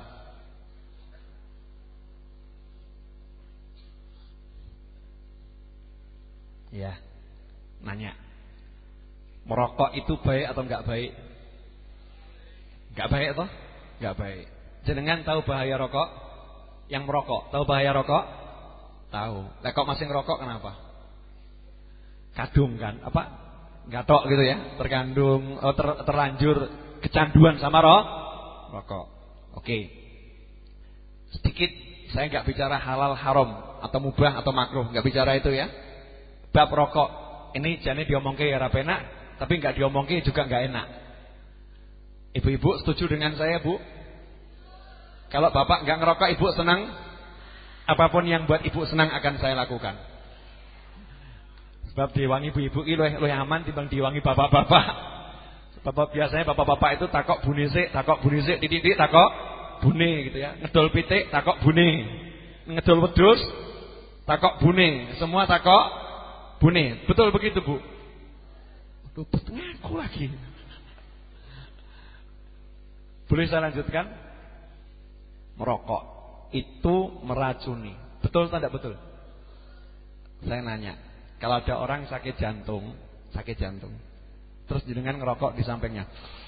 Ya. Nanya. Merokok itu baik atau nggak baik? Nggak baik toh? Nggak baik. Jenengan tahu bahaya rokok? Yang merokok tahu bahaya rokok? Tahu. Lah kok masih ngerokok kenapa? Kadung kan? Apa? Gatok gitu ya? Terkandung, oh, ter, terlanjur kecanduan sama roh, rokok. Oke. Sedikit saya nggak bicara halal haram atau mubah atau makruh, nggak bicara itu ya. Bab rokok ini jane diomongke ya ra penak, tapi nggak diomongke juga nggak enak. Ibu-ibu setuju dengan saya, Bu? Kalau bapak nggak ngerokok, ibu senang. Apapun yang buat ibu senang akan saya lakukan. Sebab diwangi ibu-ibu ini luwih aman timbang diwangi bapak-bapak. Bapak biasanya bapak-bapak itu takok bune sik, takok bune sik, titik-titik takok bune gitu ya. Ngedol pitik takok bune. Ngedol wedhus takok bune. Semua takok bune. Betul begitu, Bu? Aduh, betul aku lagi. Boleh saya lanjutkan? Merokok itu meracuni. Betul atau tidak betul? Saya nanya, kalau ada orang sakit jantung, sakit jantung, terus jenengan ngerokok di sampingnya,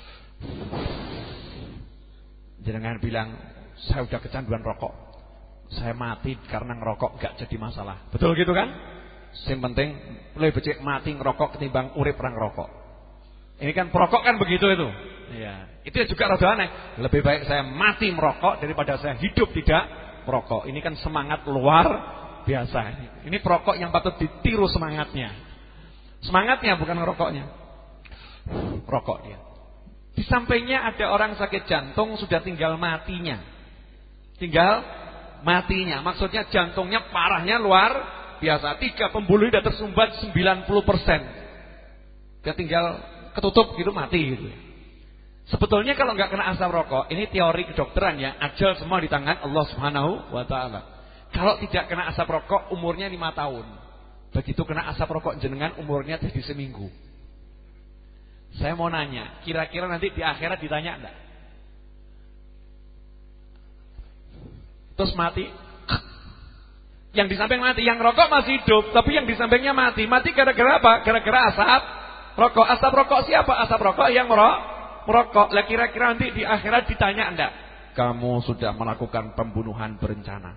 jenengan bilang, "Saya udah kecanduan rokok, saya mati karena ngerokok, gak jadi masalah." Betul gitu kan? Yang penting lebih becik mati ngerokok ketimbang urip orang ngerokok. Ini kan perokok kan begitu itu. Ya, itu juga rada aneh. Lebih baik saya mati merokok daripada saya hidup tidak merokok. Ini kan semangat luar biasa. Ini perokok yang patut ditiru semangatnya. Semangatnya bukan ngerokoknya. Rokok dia. Di sampingnya ada orang sakit jantung sudah tinggal matinya. Tinggal matinya. Maksudnya jantungnya parahnya luar biasa. Tiga pembuluh sudah tersumbat sembilan puluh persen. Dia tinggal ketutup gitu mati gitu. Sebetulnya kalau nggak kena asap rokok, ini teori kedokteran ya, ajal semua di tangan Allah Subhanahu wa taala. Kalau tidak kena asap rokok umurnya lima tahun. Begitu kena asap rokok jenengan umurnya jadi seminggu. Saya mau nanya, kira-kira nanti di akhirat ditanya enggak? Terus mati. Yang di samping mati, yang rokok masih hidup, tapi yang di sampingnya mati. Mati gara-gara apa? Gara-gara asap rokok. Asap rokok siapa? Asap rokok yang merokok. Merokok. Lah kira-kira nanti di akhirat ditanya enggak? Kamu sudah melakukan pembunuhan berencana.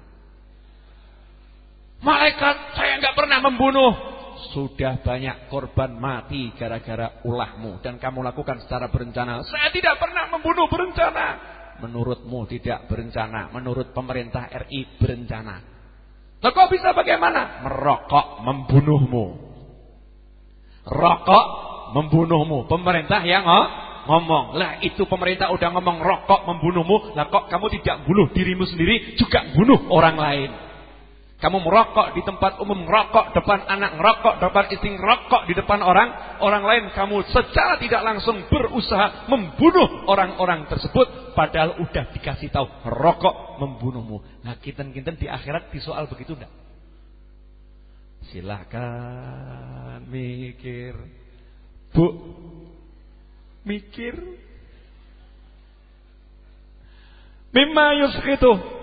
Malaikat, saya enggak pernah membunuh. Sudah banyak korban mati gara-gara ulahmu dan kamu lakukan secara berencana. Saya tidak pernah membunuh berencana. Menurutmu tidak berencana, menurut pemerintah R I berencana. Lah kok bisa bagaimana? Merokok membunuhmu. Rokok membunuhmu. Pemerintah yang oh, ngomong. Lah itu pemerintah udah ngomong rokok membunuhmu. Lah kok kamu tidak bunuh dirimu sendiri juga bunuh orang lain. Kamu merokok di tempat umum, merokok depan anak, merokok depan istri, merokok di depan orang orang lain. Kamu secara tidak langsung berusaha membunuh orang-orang tersebut. Padahal udah dikasih tahu rokok membunuhmu. Nah kinten-kinten di akhirat disoal begitu enggak? Silakan mikir, Bu. Mikir. Mimma yusqitu.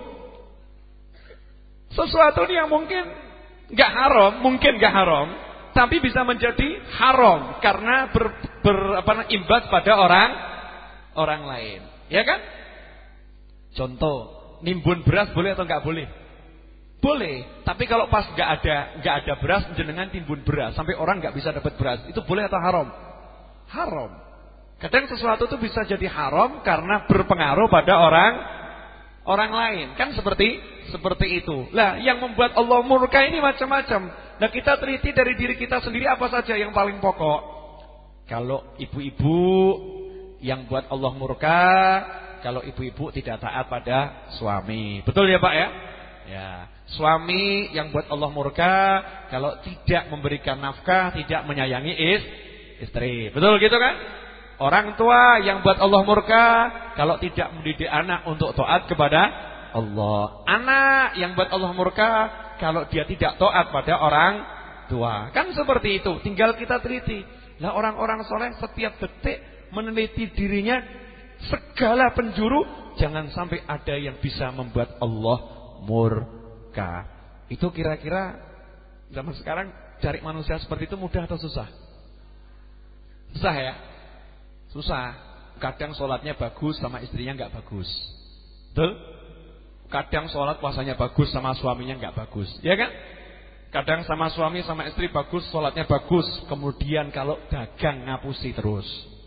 Sesuatu yang mungkin gak haram, mungkin gak haram, tapi bisa menjadi haram karena ber, ber apa imbas pada orang orang lain, ya kan? Contoh, nimbun beras boleh atau enggak boleh? Boleh, tapi kalau pas enggak ada enggak ada beras, jenengan timbun beras sampai orang enggak bisa dapat beras, itu boleh atau haram? Haram. Kadang sesuatu itu bisa jadi haram karena berpengaruh pada orang orang lain, kan seperti seperti itu. Lah, yang membuat Allah murka ini macam-macam. Nah, kita teliti dari diri kita sendiri apa saja yang paling pokok. Kalau ibu-ibu yang buat Allah murka, kalau ibu-ibu tidak taat pada suami. Betul ya, Pak ya? Ya, suami yang buat Allah murka kalau tidak memberikan nafkah, tidak menyayangi is, istri. Betul gitu kan? Orang tua yang buat Allah murka kalau tidak mendidik anak untuk taat kepada Allah. Anak yang buat Allah murka kalau dia tidak taat pada orang tua. Kan seperti itu. Tinggal kita teliti. Nah, orang-orang soleh setiap detik meneliti dirinya segala penjuru, jangan sampai ada yang bisa membuat Allah murka. Itu kira-kira zaman sekarang cari manusia seperti itu mudah atau susah? Susah ya? Susah. Kadang sholatnya bagus sama istrinya nggak bagus. Betul? Kadang sholat puasanya bagus sama suaminya nggak bagus, ya kan? Kadang sama suami sama istri bagus, sholatnya bagus, kemudian kalau dagang ngapusi terus.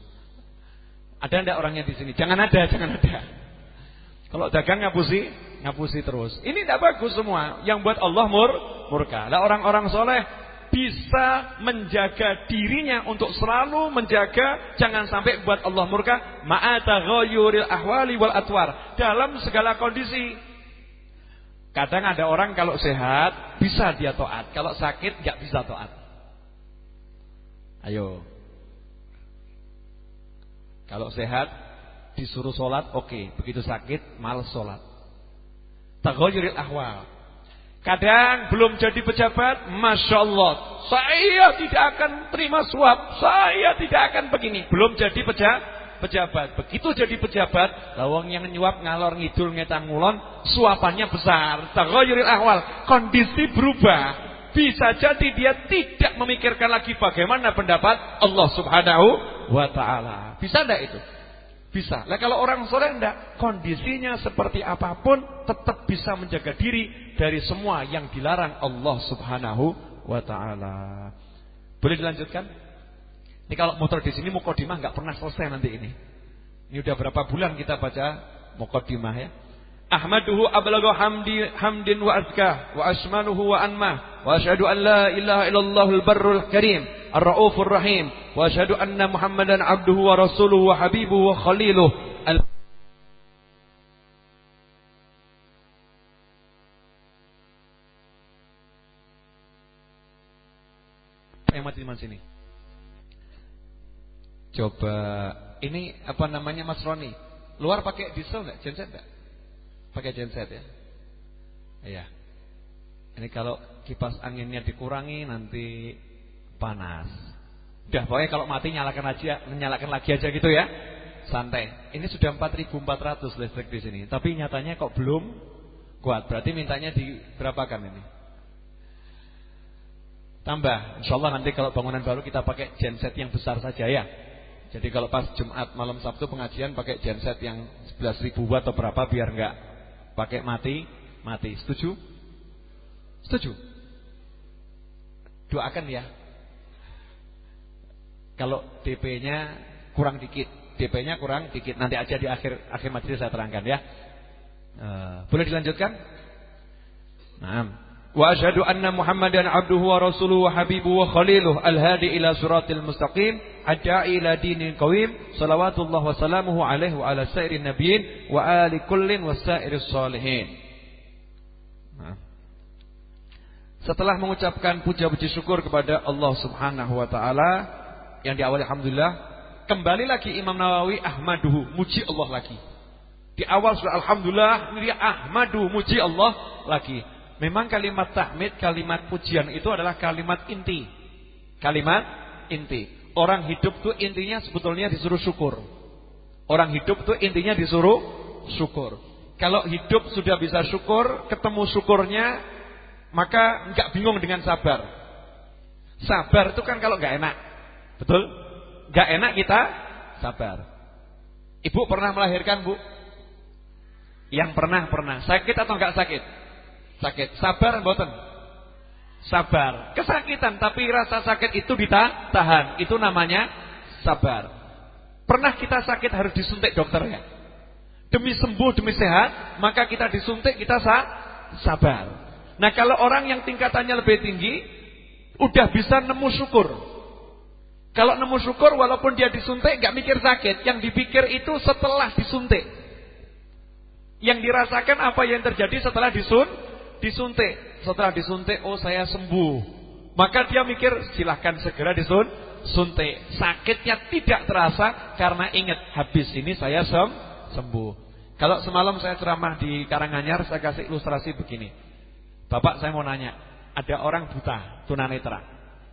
Ada ndak orangnya di sini? Jangan ada, jangan ada. Kalau dagang ngapusi, ngapusi terus. Ini ndak bagus semua. Yang buat Allah mur, murka. Lah orang-orang soleh bisa menjaga dirinya untuk selalu menjaga jangan sampai buat Allah murka. Ma'ataghayyuril ahwali wal atwar. Dalam segala kondisi. Kadang ada orang kalau sehat bisa dia taat, kalau sakit enggak bisa taat. Ayo. Kalau sehat disuruh sholat oke, okay. Begitu sakit malas sholat. Taghayyuril ahwal. Kadang belum jadi pejabat, masya Allah, saya tidak akan terima suap, saya tidak akan begini. Belum jadi pejabat. Pejabat, begitu jadi pejabat, lawang yang nyuap ngalor ngidul ngetang ngulon, suapannya besar. Taghayyuril ahwal, kondisi berubah. Bisa jadi dia tidak memikirkan lagi bagaimana pendapat Allah Subhanahu wa taala. Bisa enggak itu? Bisa. Lah kalau orang soleh enggak, kondisinya seperti apapun tetap bisa menjaga diri dari semua yang dilarang Allah Subhanahu wa taala. Boleh dilanjutkan? Ini kalau muter di sini mukadimah enggak pernah selesai nanti ini. Ini udah berapa bulan kita baca mukadimah ya. Ahmaduhu ablaghu hamdi hamdin wa azka wa asmanuhu wa anma wa asyhadu an la ilaha illallahul barrul karim ar-raufur rahim wa asyhadu anna muhammadan abduhu wa rasuluhu wa habibuhu wa khaliluhu. Yang mati di mana sini? Coba ini apa namanya Mas Roni? Luar pakai diesel enggak? Genset enggak? Pakai genset ya. Iya. Ini kalau kipas anginnya dikurangi nanti panas. Udah pokoknya kalau mati nyalakan aja, nyalakan lagi aja gitu ya. Santai. Ini sudah empat ribu empat ratus listrik di sini, tapi nyatanya kok belum kuat. Berarti mintanya di berapakan ini? Tambah. Insyaallah nanti kalau bangunan baru kita pakai genset yang besar saja ya. Jadi kalau pas Jumat malam Sabtu pengajian pakai genset yang sebelas ribu watt atau berapa biar enggak pakai mati, mati. Setuju? Setuju? Doakan ya. Kalau D P-nya kurang dikit, D P-nya kurang dikit, nanti aja di akhir akhir majelis saya terangkan ya. Uh, boleh dilanjutkan? Naam. Wa asyhadu anna Muhammadan abduhu wa rasuluhu wa habibuhu wa khaliluhu al-hadi ila siratil mustaqim adda'i ila dinin qawim salawatullah wa salamuhu alaihi wa ala sairin nabiyyin wa ali kullin wa sairis salihin. Nah. Setelah mengucapkan puja-puji syukur kepada Allah Subhanahu wa taala yang diawali alhamdulillah, kembali lagi Imam Nawawi ahmaduhu, muji Allah lagi. Di awal surah alhamdulillah ini dia ahmaduhu, muji Allah lagi. Memang kalimat tahmid, kalimat pujian itu adalah kalimat inti. Kalimat inti. Orang hidup tuh intinya sebetulnya disuruh syukur. Orang hidup tuh intinya disuruh syukur. Kalau hidup sudah bisa syukur, ketemu syukurnya, maka enggak bingung dengan sabar. Sabar itu kan kalau enggak enak. Betul? Enggak enak kita sabar. Ibu pernah melahirkan, Bu? Yang pernah, pernah. Sakit atau enggak sakit? Sakit. Sabar mboten? Sabar. Kesakitan tapi rasa sakit itu ditahan. Itu namanya sabar. Pernah kita sakit harus disuntik dokter ya? Demi sembuh, demi sehat, maka kita disuntik, kita sa- sabar. Nah kalau orang yang tingkatannya lebih tinggi, udah bisa nemu syukur. Kalau nemu syukur walaupun dia disuntik gak mikir sakit. Yang dipikir itu setelah disuntik. Yang dirasakan apa yang terjadi setelah disun disuntik. Setelah disuntik, oh saya sembuh. Maka dia mikir silahkan segera disun suntik. Sakitnya tidak terasa karena ingat habis ini saya sem sembuh. Kalau semalam saya ceramah di Karanganyar, saya kasih ilustrasi begini. Bapak saya mau nanya, ada orang buta tunanetra.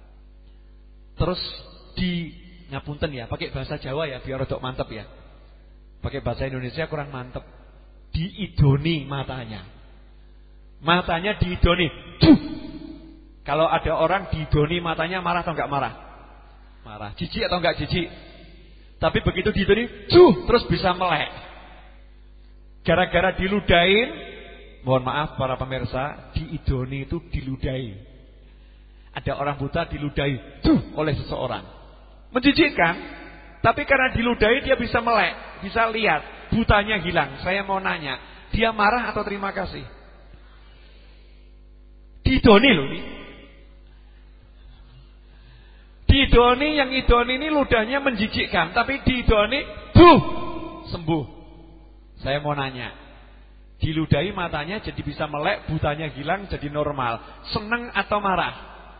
Terus di ngapunten ya, pakai bahasa Jawa ya biar rodok mantep ya. Pakai bahasa Indonesia kurang mantep. Diidoni matanya. Matanya diidoni. Duh. Kalau ada orang diidoni matanya marah atau enggak marah? Marah. Jijik atau enggak jijik? Tapi begitu diidoni, duh, terus bisa melek. Gara-gara diludahin, mohon maaf para pemirsa, diidoni itu diludahi. Ada orang buta diludahi, duh, oleh seseorang. Menjijikkan, tapi karena diludahi dia bisa melek, bisa lihat, butanya hilang. Saya mau nanya, dia marah atau terima kasih? Diidoni loh ini. Diidoni, yang idoni ini ludahnya menjijikkan, tapi diidoni, buh, sembuh. Saya mau nanya, diludahi matanya jadi bisa melek, butanya hilang jadi normal. Senang atau marah?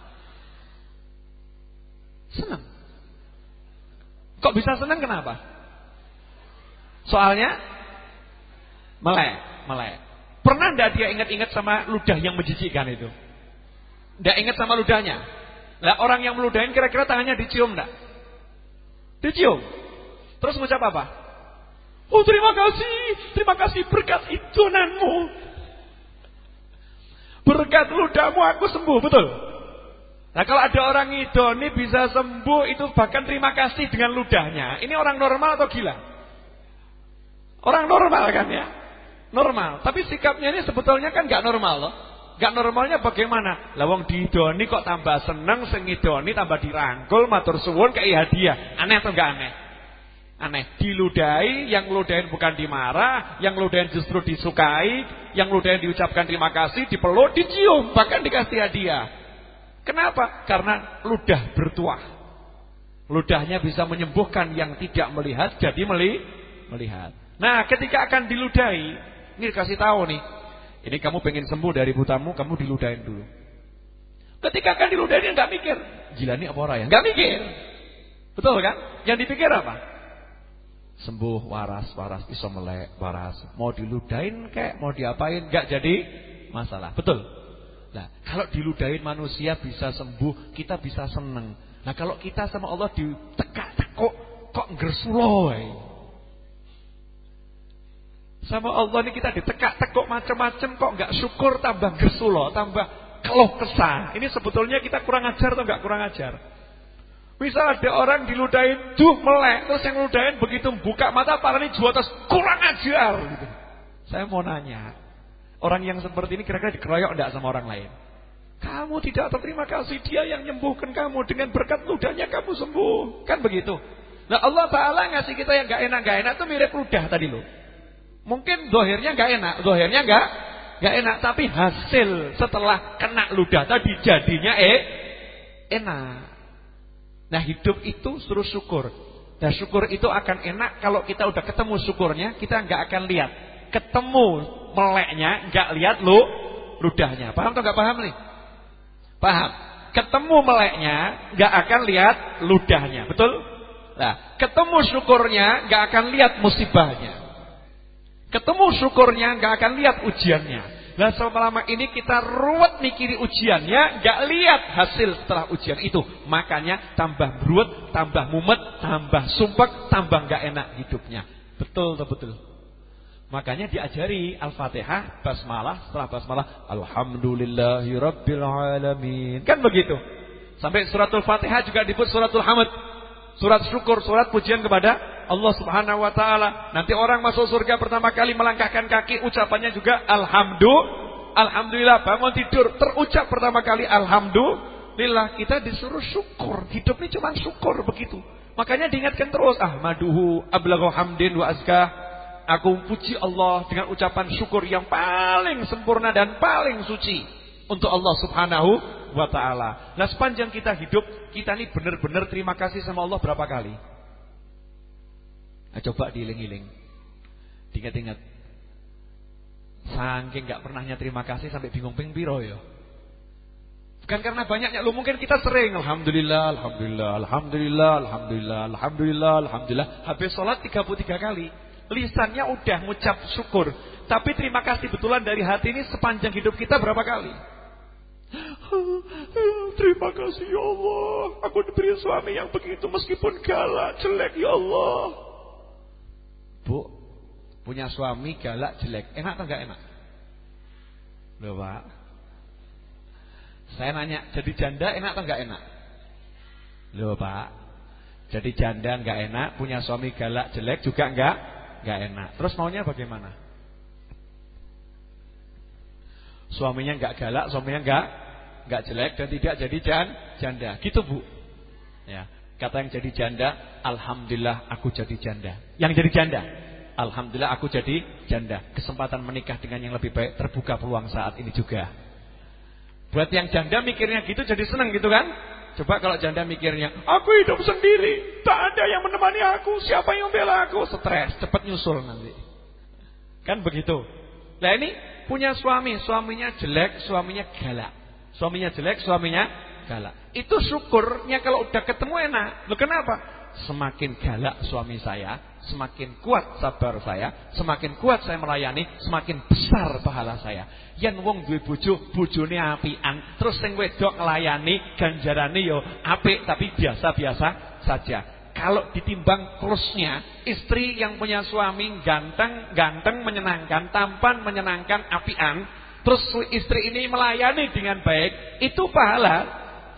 Senang. Kok bisa senang kenapa? Soalnya melek, melek. Pernah enggak dia ingat-ingat sama ludah yang menjijikkan itu? Enggak ingat sama ludahnya. Lah orang yang meludahin kira-kira tangannya dicium enggak? Dicium. Terus ngucap apa? Oh terima kasih, terima kasih berkat idonanmu. Berkat ludahmu aku sembuh, betul? Nah kalau ada orang idoni bisa sembuh itu bahkan terima kasih dengan ludahnya. Ini orang normal atau gila? Orang normal kan ya? Normal, tapi sikapnya ini sebetulnya kan gak normal loh. Gak normalnya bagaimana? Lah wong diidoni kok tambah seneng, sing ngidoni tambah dirangkul, matur suwun kei hadiah. Aneh atau enggak aneh? Aneh. Diludahi, yang ludahin bukan dimarah, yang ludahin justru disukai, yang ludahin diucapkan terima kasih, dipeluk, dicium, bahkan dikasih hadiah. Kenapa? Karena ludah bertuah. Ludahnya bisa menyembuhkan yang tidak melihat jadi meli melihat. Nah, ketika akan diludahi, ini dikasih tahu nih. Ini kamu pengen sembuh dari butamu, kamu diludahin dulu. Ketika akan diludahin dia enggak mikir, gila nih apa ora ya? Enggak mikir. Betul kan? Yang dipikir apa? Sembuh, waras, waras, iso melek, waras. Mau diludahin kayak mau diapain enggak jadi masalah. Betul. Nah, kalau diludahin manusia bisa sembuh, kita bisa seneng. Nah, kalau kita sama Allah ditekak-tekuk kok nggersulo wae. Sama Allah ini kita ditekak-tekuk macam-macam kok enggak syukur, tambah gersulo, tambah keluh kesah. Ini sebetulnya kita kurang ajar atau enggak kurang ajar? Misal ada orang diludahin, duh melek, terus yang ludahin begitu buka mata parani jual atas kurang ajar gitu. Saya mau nanya, orang yang seperti ini kira-kira dikeroyok enggak sama orang lain? Kamu tidak terima kasih, dia yang nyembuhkan kamu, dengan berkat ludahnya kamu sembuh. Kan begitu. Nah, Allah Ta'ala ngasih kita yang enggak enak-enggak enak itu mirip ludah tadi loh. Mungkin dohirnya gak enak, dohirnya gak, gak enak, tapi hasil setelah kena ludah tadi jadinya eh enak. Nah, hidup itu suruh syukur. Nah, syukur itu akan enak kalau kita udah ketemu syukurnya, kita gak akan lihat. Ketemu meleknya, gak lihat lu ludahnya. Paham atau gak paham nih? Paham. Ketemu meleknya, gak akan lihat ludahnya. Betul? Nah, ketemu syukurnya, gak akan lihat musibahnya. Ketemu syukurnya gak akan lihat ujiannya. Nah, selama ini kita ruwet mikiri ujiannya, gak lihat hasil setelah ujian itu. Makanya tambah ruwet, tambah mumet, tambah sumpek, tambah gak enak hidupnya. Betul atau betul? Makanya diajari Al-Fatihah, basmalah, setelah basmalah Alhamdulillahi Rabbil Alamin. Kan begitu. Sampai suratul Fatihah juga disebut suratul Hamd. Surat syukur, surat pujian kepada Allah Subhanahu wa taala. Nanti orang masuk surga pertama kali melangkahkan kaki, ucapannya juga alhamdulillah. Alhamdulillah, bangun tidur terucap pertama kali alhamdulillah. Kita disuruh syukur. Hidup ini cuma syukur begitu. Makanya diingatkan terus, ahmaduhu ablaghu hamdin wa azkah. Aku puji Allah dengan ucapan syukur yang paling sempurna dan paling suci untuk Allah Subhanahu wa ta'ala. Nah, sepanjang kita hidup, kita ini benar-benar terima kasih sama Allah berapa kali? Nah, coba diiling-iling, diingat-ingat. Saking gak pernahnya terima kasih sampai bingung ping piro ya. Bukan karena banyaknya, lu mungkin kita sering alhamdulillah, alhamdulillah, alhamdulillah, alhamdulillah, alhamdulillah, alhamdulillah. Habis sholat tiga puluh tiga kali. Lisannya udah ngucap syukur, tapi terima kasih betulan dari hati ini sepanjang hidup kita berapa kali? Terima kasih ya Allah, aku diberi suami yang begitu meskipun galak, jelek ya Allah. Bu, punya suami galak, jelek, enak atau enggak enak? Loh Pak, saya nanya, jadi janda enak atau enggak enak? Loh Pak, jadi janda enggak enak, punya suami galak, jelek juga enggak enggak enak. Terus maunya bagaimana? Suaminya enggak galak, suaminya enggak enggak jelek dan tidak jadi jan, janda. Gitu Bu. Ya, kata yang jadi janda, alhamdulillah aku jadi janda. Yang jadi janda, alhamdulillah aku jadi janda. Kesempatan menikah dengan yang lebih baik terbuka peluang saat ini juga. Buat yang janda mikirnya gitu jadi senang gitu kan? Coba kalau janda mikirnya, aku hidup sendiri, tak ada yang menemani aku, siapa yang membela aku? Stres, cepat nyusul nanti. Kan begitu. Nah ini punya suami, suaminya jelek, suaminya galak. Suaminya jelek, suaminya galak. Itu syukurnya kalau udah ketemu enak. Loh kenapa? Semakin galak suami saya, semakin kuat sabar saya, semakin kuat saya melayani, semakin besar pahala saya. Yen wong duwe bojo, bojone apian, terus sing wedok nglayani, ganjarane yo apik tapi biasa-biasa saja. Kalau ditimbang plusnya, istri yang punya suami ganteng, ganteng menyenangkan, tampan menyenangkan, apian, terus istri ini melayani dengan baik, itu pahala.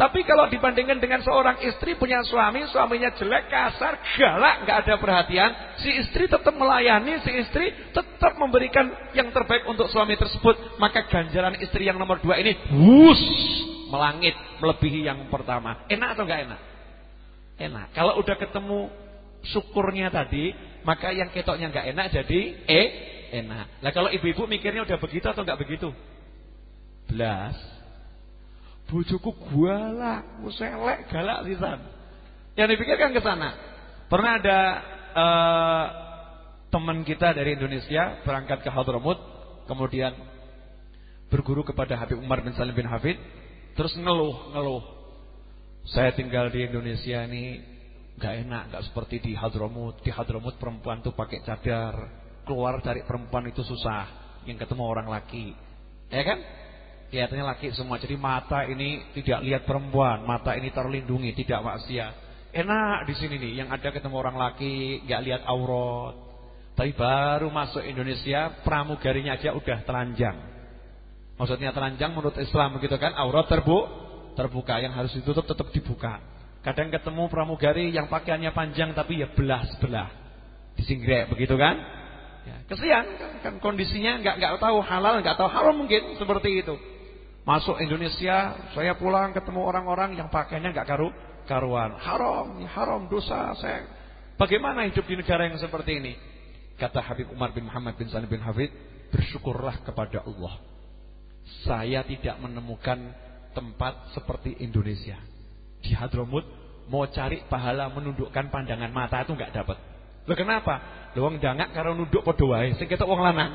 Tapi kalau dibandingkan dengan seorang istri punya suami, suaminya jelek, kasar, galak, nggak ada perhatian, si istri tetap melayani, si istri tetap memberikan yang terbaik untuk suami tersebut, maka ganjaran istri yang nomor dua ini wus melangit melebihi yang pertama. Enak atau nggak enak? Enak. Kalau udah ketemu syukurnya tadi, maka yang ketoknya nggak enak jadi eh enak. Nah kalau ibu-ibu mikirnya udah begitu atau nggak begitu? Belas. Bojoku galak, muselek, galak pisan. Yang dipikirkan ke sana. Pernah ada uh, teman kita dari Indonesia berangkat ke Hadramut, kemudian berguru kepada Habib Umar bin Salim bin Hafid, terus ngeluh, ngeluh. Saya tinggal di Indonesia ini enggak enak, enggak seperti di Hadramut. Di Hadramut perempuan tuh pakai cadar, keluar dari perempuan itu susah, yang ketemu orang laki. Ya kan? Kelihatannya laki semua. Jadi mata ini tidak lihat perempuan, mata ini terlindungi, tidak maksiat. Enak di sini nih, yang ada ketemu orang laki, enggak lihat aurat. Tapi baru masuk Indonesia, pramugarinya aja udah telanjang. Maksudnya telanjang menurut Islam begitu kan? Aurat terbu terbuka, yang harus ditutup tetap dibuka. Kadang ketemu pramugari yang pakaiannya panjang tapi ya belah-belah, disinggrek begitu kan? Ya, kesian kan, kan kondisinya nggak nggak tahu halal, nggak tahu haram mungkin seperti itu. Masuk Indonesia, saya pulang ketemu orang-orang yang pakaiannya nggak karu karuan, haram, ya haram, dosa. Saya bagaimana hidup di negara yang seperti ini? Kata Habib Umar bin Muhammad bin Salim bin Hafid, bersyukurlah kepada Allah. Saya tidak menemukan tempat seperti Indonesia. Di Hadramut mau cari pahala menundukkan pandangan mata itu nggak dapat. Loh kenapa? Loh wong dangak karo nunduk padha wae, sing ketok wong lanang.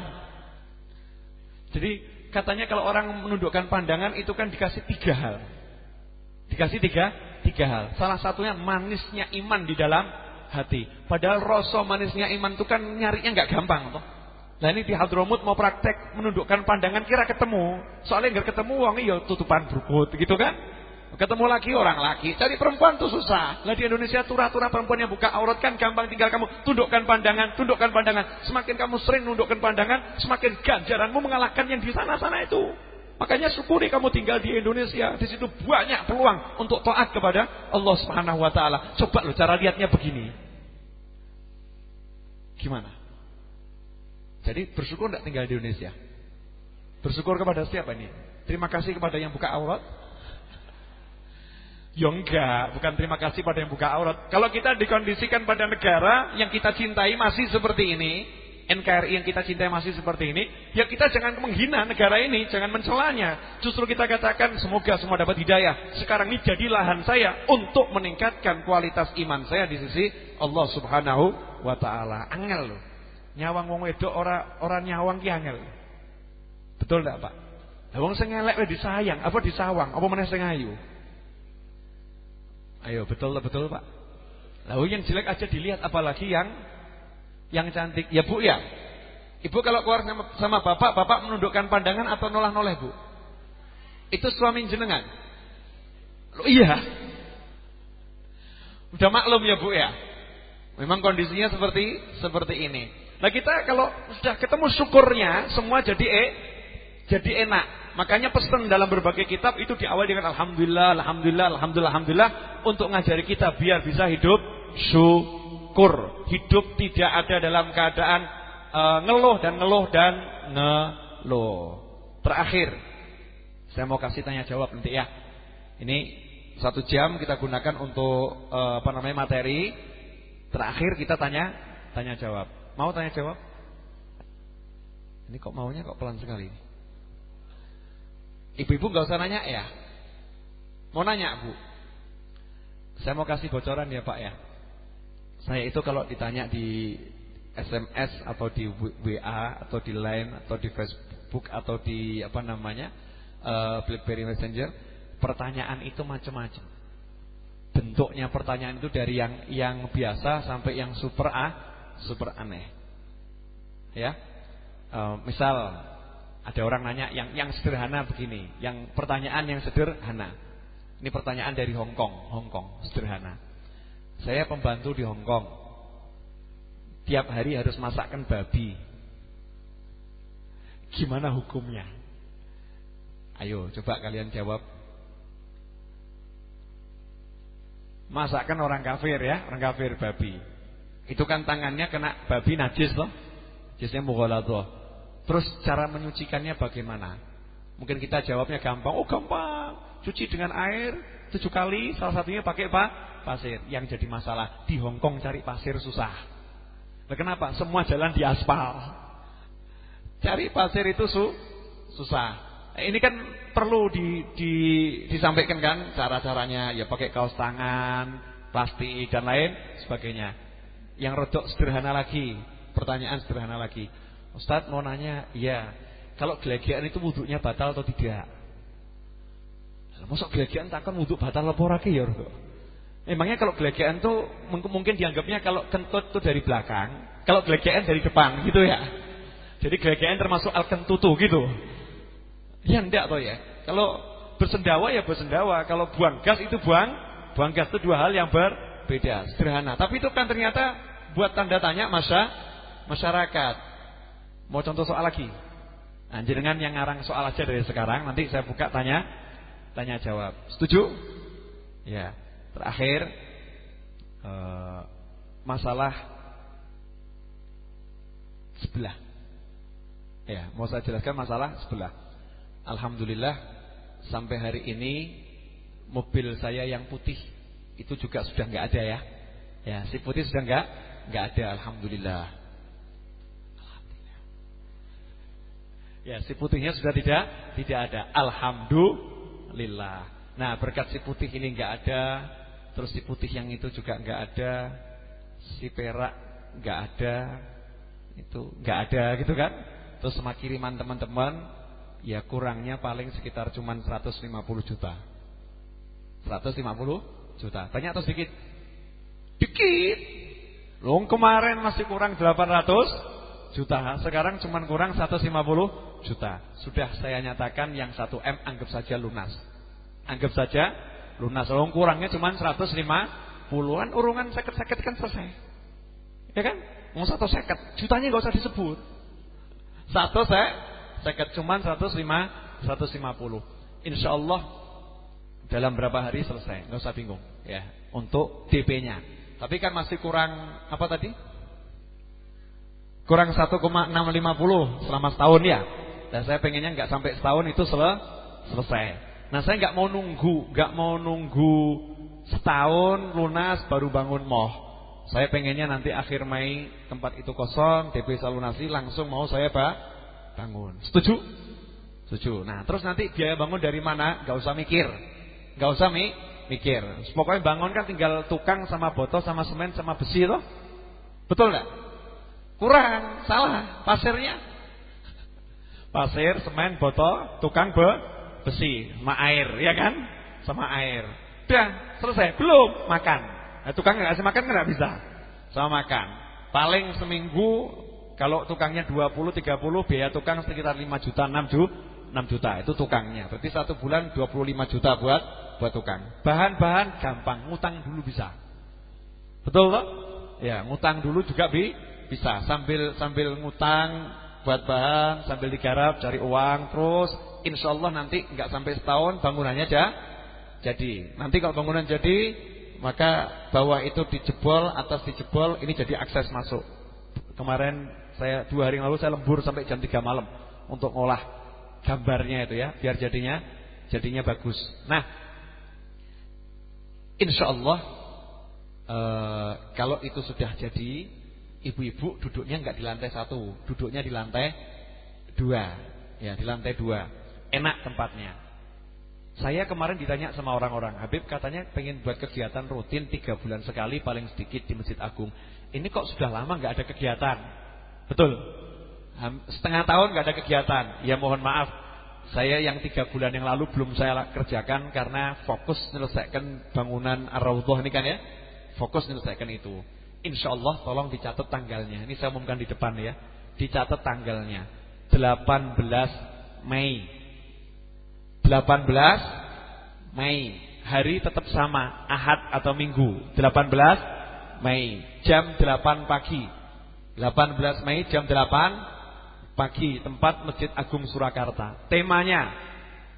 Jadi katanya kalau orang menundukkan pandangan itu kan dikasih tiga hal. Dikasih tiga tiga hal. Salah satunya manisnya iman di dalam hati. Padahal rasa manisnya iman itu kan nyarinya nggak gampang toh. Nah ini di Hadramut mau praktek menundukkan pandangan kira ketemu. Soalnya nggak ketemu wong ya tutupan berukut gitu kan. Ketemu lagi orang laki, cari perempuan tuh susah. Nah di Indonesia turah-turah perempuan yang buka aurat kan gampang, tinggal kamu tundukkan pandangan, tundukkan pandangan. Semakin kamu sering tundukkan pandangan, semakin ganjaranmu mengalahkan yang di sana-sana itu. Makanya syukuri kamu tinggal di Indonesia, di situ banyak peluang untuk taat kepada Allah Subhanahu wa taala. Coba lo cara lihatnya begini. Gimana? Jadi bersyukur enggak tinggal di Indonesia? Bersyukur kepada siapa ini? Terima kasih kepada yang buka aurat? Ya enggak, bukan terima kasih pada yang buka aurat. Kalau kita dikondisikan pada negara yang kita cintai masih seperti ini, N K R I yang kita cintai masih seperti ini, ya kita jangan menghina negara ini, jangan mencelanya. Justru kita katakan semoga semua dapat hidayah. Sekarang ini jadi lahan saya untuk meningkatkan kualitas iman saya di sisi Allah Subhanahu wa taala. Angel loh. Nyawang wong wedok ora ora nyawang ki angel. Betul enggak, Pak? Lah wong sing elek wis disayang, apa disawang, apa meneh sing ayu? Ayo betul betul Pak. Lalu yang jelek aja dilihat, apalagi yang yang cantik. Ya Bu ya. Ibu kalau keluar sama, sama bapak, bapak menundukkan pandangan atau nolah-noleh Bu? Itu suami jenengan. Loh iya. Udah maklum ya Bu ya. Memang kondisinya seperti seperti ini. Nah kita kalau sudah ketemu syukurnya, semua jadi eh, jadi enak. Makanya pesan dalam berbagai kitab itu diawali dengan Alhamdulillah, Alhamdulillah, Alhamdulillah, Alhamdulillah. Untuk ngajari kita biar bisa hidup syukur. Hidup tidak ada dalam keadaan uh, ngeluh dan ngeluh dan ngeluh. Terakhir, saya mau kasih tanya jawab nanti ya. Ini satu jam kita gunakan untuk uh, apa namanya materi. Terakhir kita tanya tanya jawab. Mau tanya jawab? Ini kok maunya kok pelan sekali. Ibu-ibu gak usah nanya ya. Mau nanya Bu? Saya mau kasih bocoran ya Pak ya. Saya itu kalau ditanya di S M S atau di W A atau di Line atau di Facebook atau di apa namanya uh, BlackBerry Messenger, pertanyaan itu macam-macam. Bentuknya pertanyaan itu dari yang yang biasa sampai yang super ah, super aneh. Ya. Uh, misal ada orang nanya yang yang sederhana begini, yang pertanyaan yang sederhana. Ini pertanyaan dari Hong Kong, Hong Kong, sederhana. Saya pembantu di Hong Kong. Tiap hari harus masakkan babi. Gimana hukumnya? Ayo, coba kalian jawab. Masakan orang kafir ya, orang kafir babi. Itu kan tangannya kena babi najis loh. Najisnya mughaladhah. Terus cara menyucikannya bagaimana? Mungkin kita jawabnya gampang. Oh gampang. Cuci dengan air tujuh kali, salah satunya pakai apa? Pasir. Yang jadi masalah di Hong Kong cari pasir susah. Nah, kenapa? Semua jalan di aspal. Cari pasir itu su susah. Nah, ini kan perlu di, di, disampaikan kan cara-caranya. Ya pakai kaos tangan, plastik dan lain sebagainya. Yang rodok sederhana lagi, pertanyaan sederhana lagi. Ustadz mau nanya, iya, kalau gelegean itu wudhunya batal atau tidak? Masuk gelegean takkan wudhu batal apa ora ki ya? Emangnya kalau gelegean tuh mungkin dianggapnya kalau kentut tuh dari belakang, kalau gelegean dari depan gitu ya. Jadi gelegean termasuk al-kentutu gitu. Ya enggak toh ya. Kalau bersendawa ya bersendawa, kalau buang gas itu buang buang gas itu dua hal yang berbeda, sederhana. Tapi itu kan ternyata buat tanda tanya masa masyarakat. Mau contoh soal lagi? Nah, jenengan yang ngarang soal aja dari sekarang, nanti saya buka tanya tanya jawab. Setuju? Ya. Terakhir eh, masalah sebelah. Ya, mau saya jelaskan masalah sebelah. Alhamdulillah sampai hari ini mobil saya yang putih itu juga sudah enggak ada ya. Ya, si putih sudah enggak enggak ada, alhamdulillah. Alhamdulillah. Ya, si putihnya sudah tidak tidak ada. Alhamdulillah. Nah, berkat si putih ini enggak ada. Terus si putih yang itu juga enggak ada, si perak enggak ada, itu enggak ada gitu kan. Terus sama kiriman teman-teman, ya kurangnya paling sekitar cuman seratus lima puluh juta. seratus lima puluh juta. Banyak atau sedikit? Dikit. Loh kemarin masih kurang delapan ratus juta, sekarang cuman kurang seratus lima puluh juta. Sudah saya nyatakan yang satu M anggap saja lunas. Anggap saja lunas. Loh kurangnya cuman seratus lima puluhan, urungan seket-seket kan selesai. Ya kan? Mau satu seket, jutanya enggak usah disebut. Satu saya seket cuman seratus lima puluh. Insyaallah dalam berapa hari selesai, enggak usah bingung ya untuk D P-nya. Tapi kan masih kurang apa tadi? Kurang satu koma enam lima nol selama setahun ya. Dan saya pengennya enggak sampai setahun itu sel selesai. Nah, saya enggak mau nunggu, enggak mau nunggu setahun lunas baru bangun moh. Saya pengennya nanti akhir Mei tempat itu kosong, D P salunasi langsung mau saya pak bangun. Setuju? Setuju. Nah, terus nanti biaya bangun dari mana? Enggak usah mikir. Enggak usah mi mikir. Pokoknya bangun kan tinggal tukang sama botol sama semen sama besi toh. Betul enggak? Kurang, salah. Pasirnya. Pasir, semen, botol, tukang be, besi, sama air, ya kan? Sama air. Udah, selesai. Belum makan. Nah, tukang enggak kasih makan enggak bisa. Sama makan. Paling seminggu kalau tukangnya dua puluh tiga puluh biaya tukang sekitar lima juta enam juta. Itu tukangnya. Berarti satu bulan dua puluh lima juta buat buat tukang. Bahan-bahan gampang, ngutang dulu bisa. Betul toh? Ya, ngutang dulu juga bi bisa. Sambil sambil ngutang buat bahan, sambil digarap cari uang, terus insyaallah nanti enggak sampai setahun bangunannya aja jadi. Nanti kalau bangunan jadi, maka bawah itu dijebol, atas dijebol, ini jadi akses masuk. Kemarin saya dua hari yang lalu saya lembur sampai jam tiga malam untuk ngolah gambarnya itu ya, biar jadinya jadinya bagus. Nah, insyaallah eh, kalau itu sudah jadi, ibu-ibu duduknya enggak di lantai satu, duduknya di lantai dua, ya di lantai dua, enak tempatnya. Saya kemarin ditanya sama orang-orang, Habib katanya pengen buat kegiatan rutin tiga bulan sekali paling sedikit di Masjid Agung. Ini kok sudah lama nggak ada kegiatan? Betul. Setengah tahun nggak ada kegiatan. Ya mohon maaf, saya yang tiga bulan yang lalu belum saya kerjakan karena fokus menyelesaikan bangunan Ar-Raudhah ini kan ya. Fokus menyelesaikan itu. Insyaallah tolong dicatat tanggalnya. Ini saya umumkan di depan ya. Dicatat tanggalnya. delapan belas Mei. delapan belas Mei. Hari tetap sama, Ahad atau Minggu. delapan belas Mei jam delapan pagi. delapan belas Mei jam delapan pagi, tempat Masjid Agung Surakarta. Temanya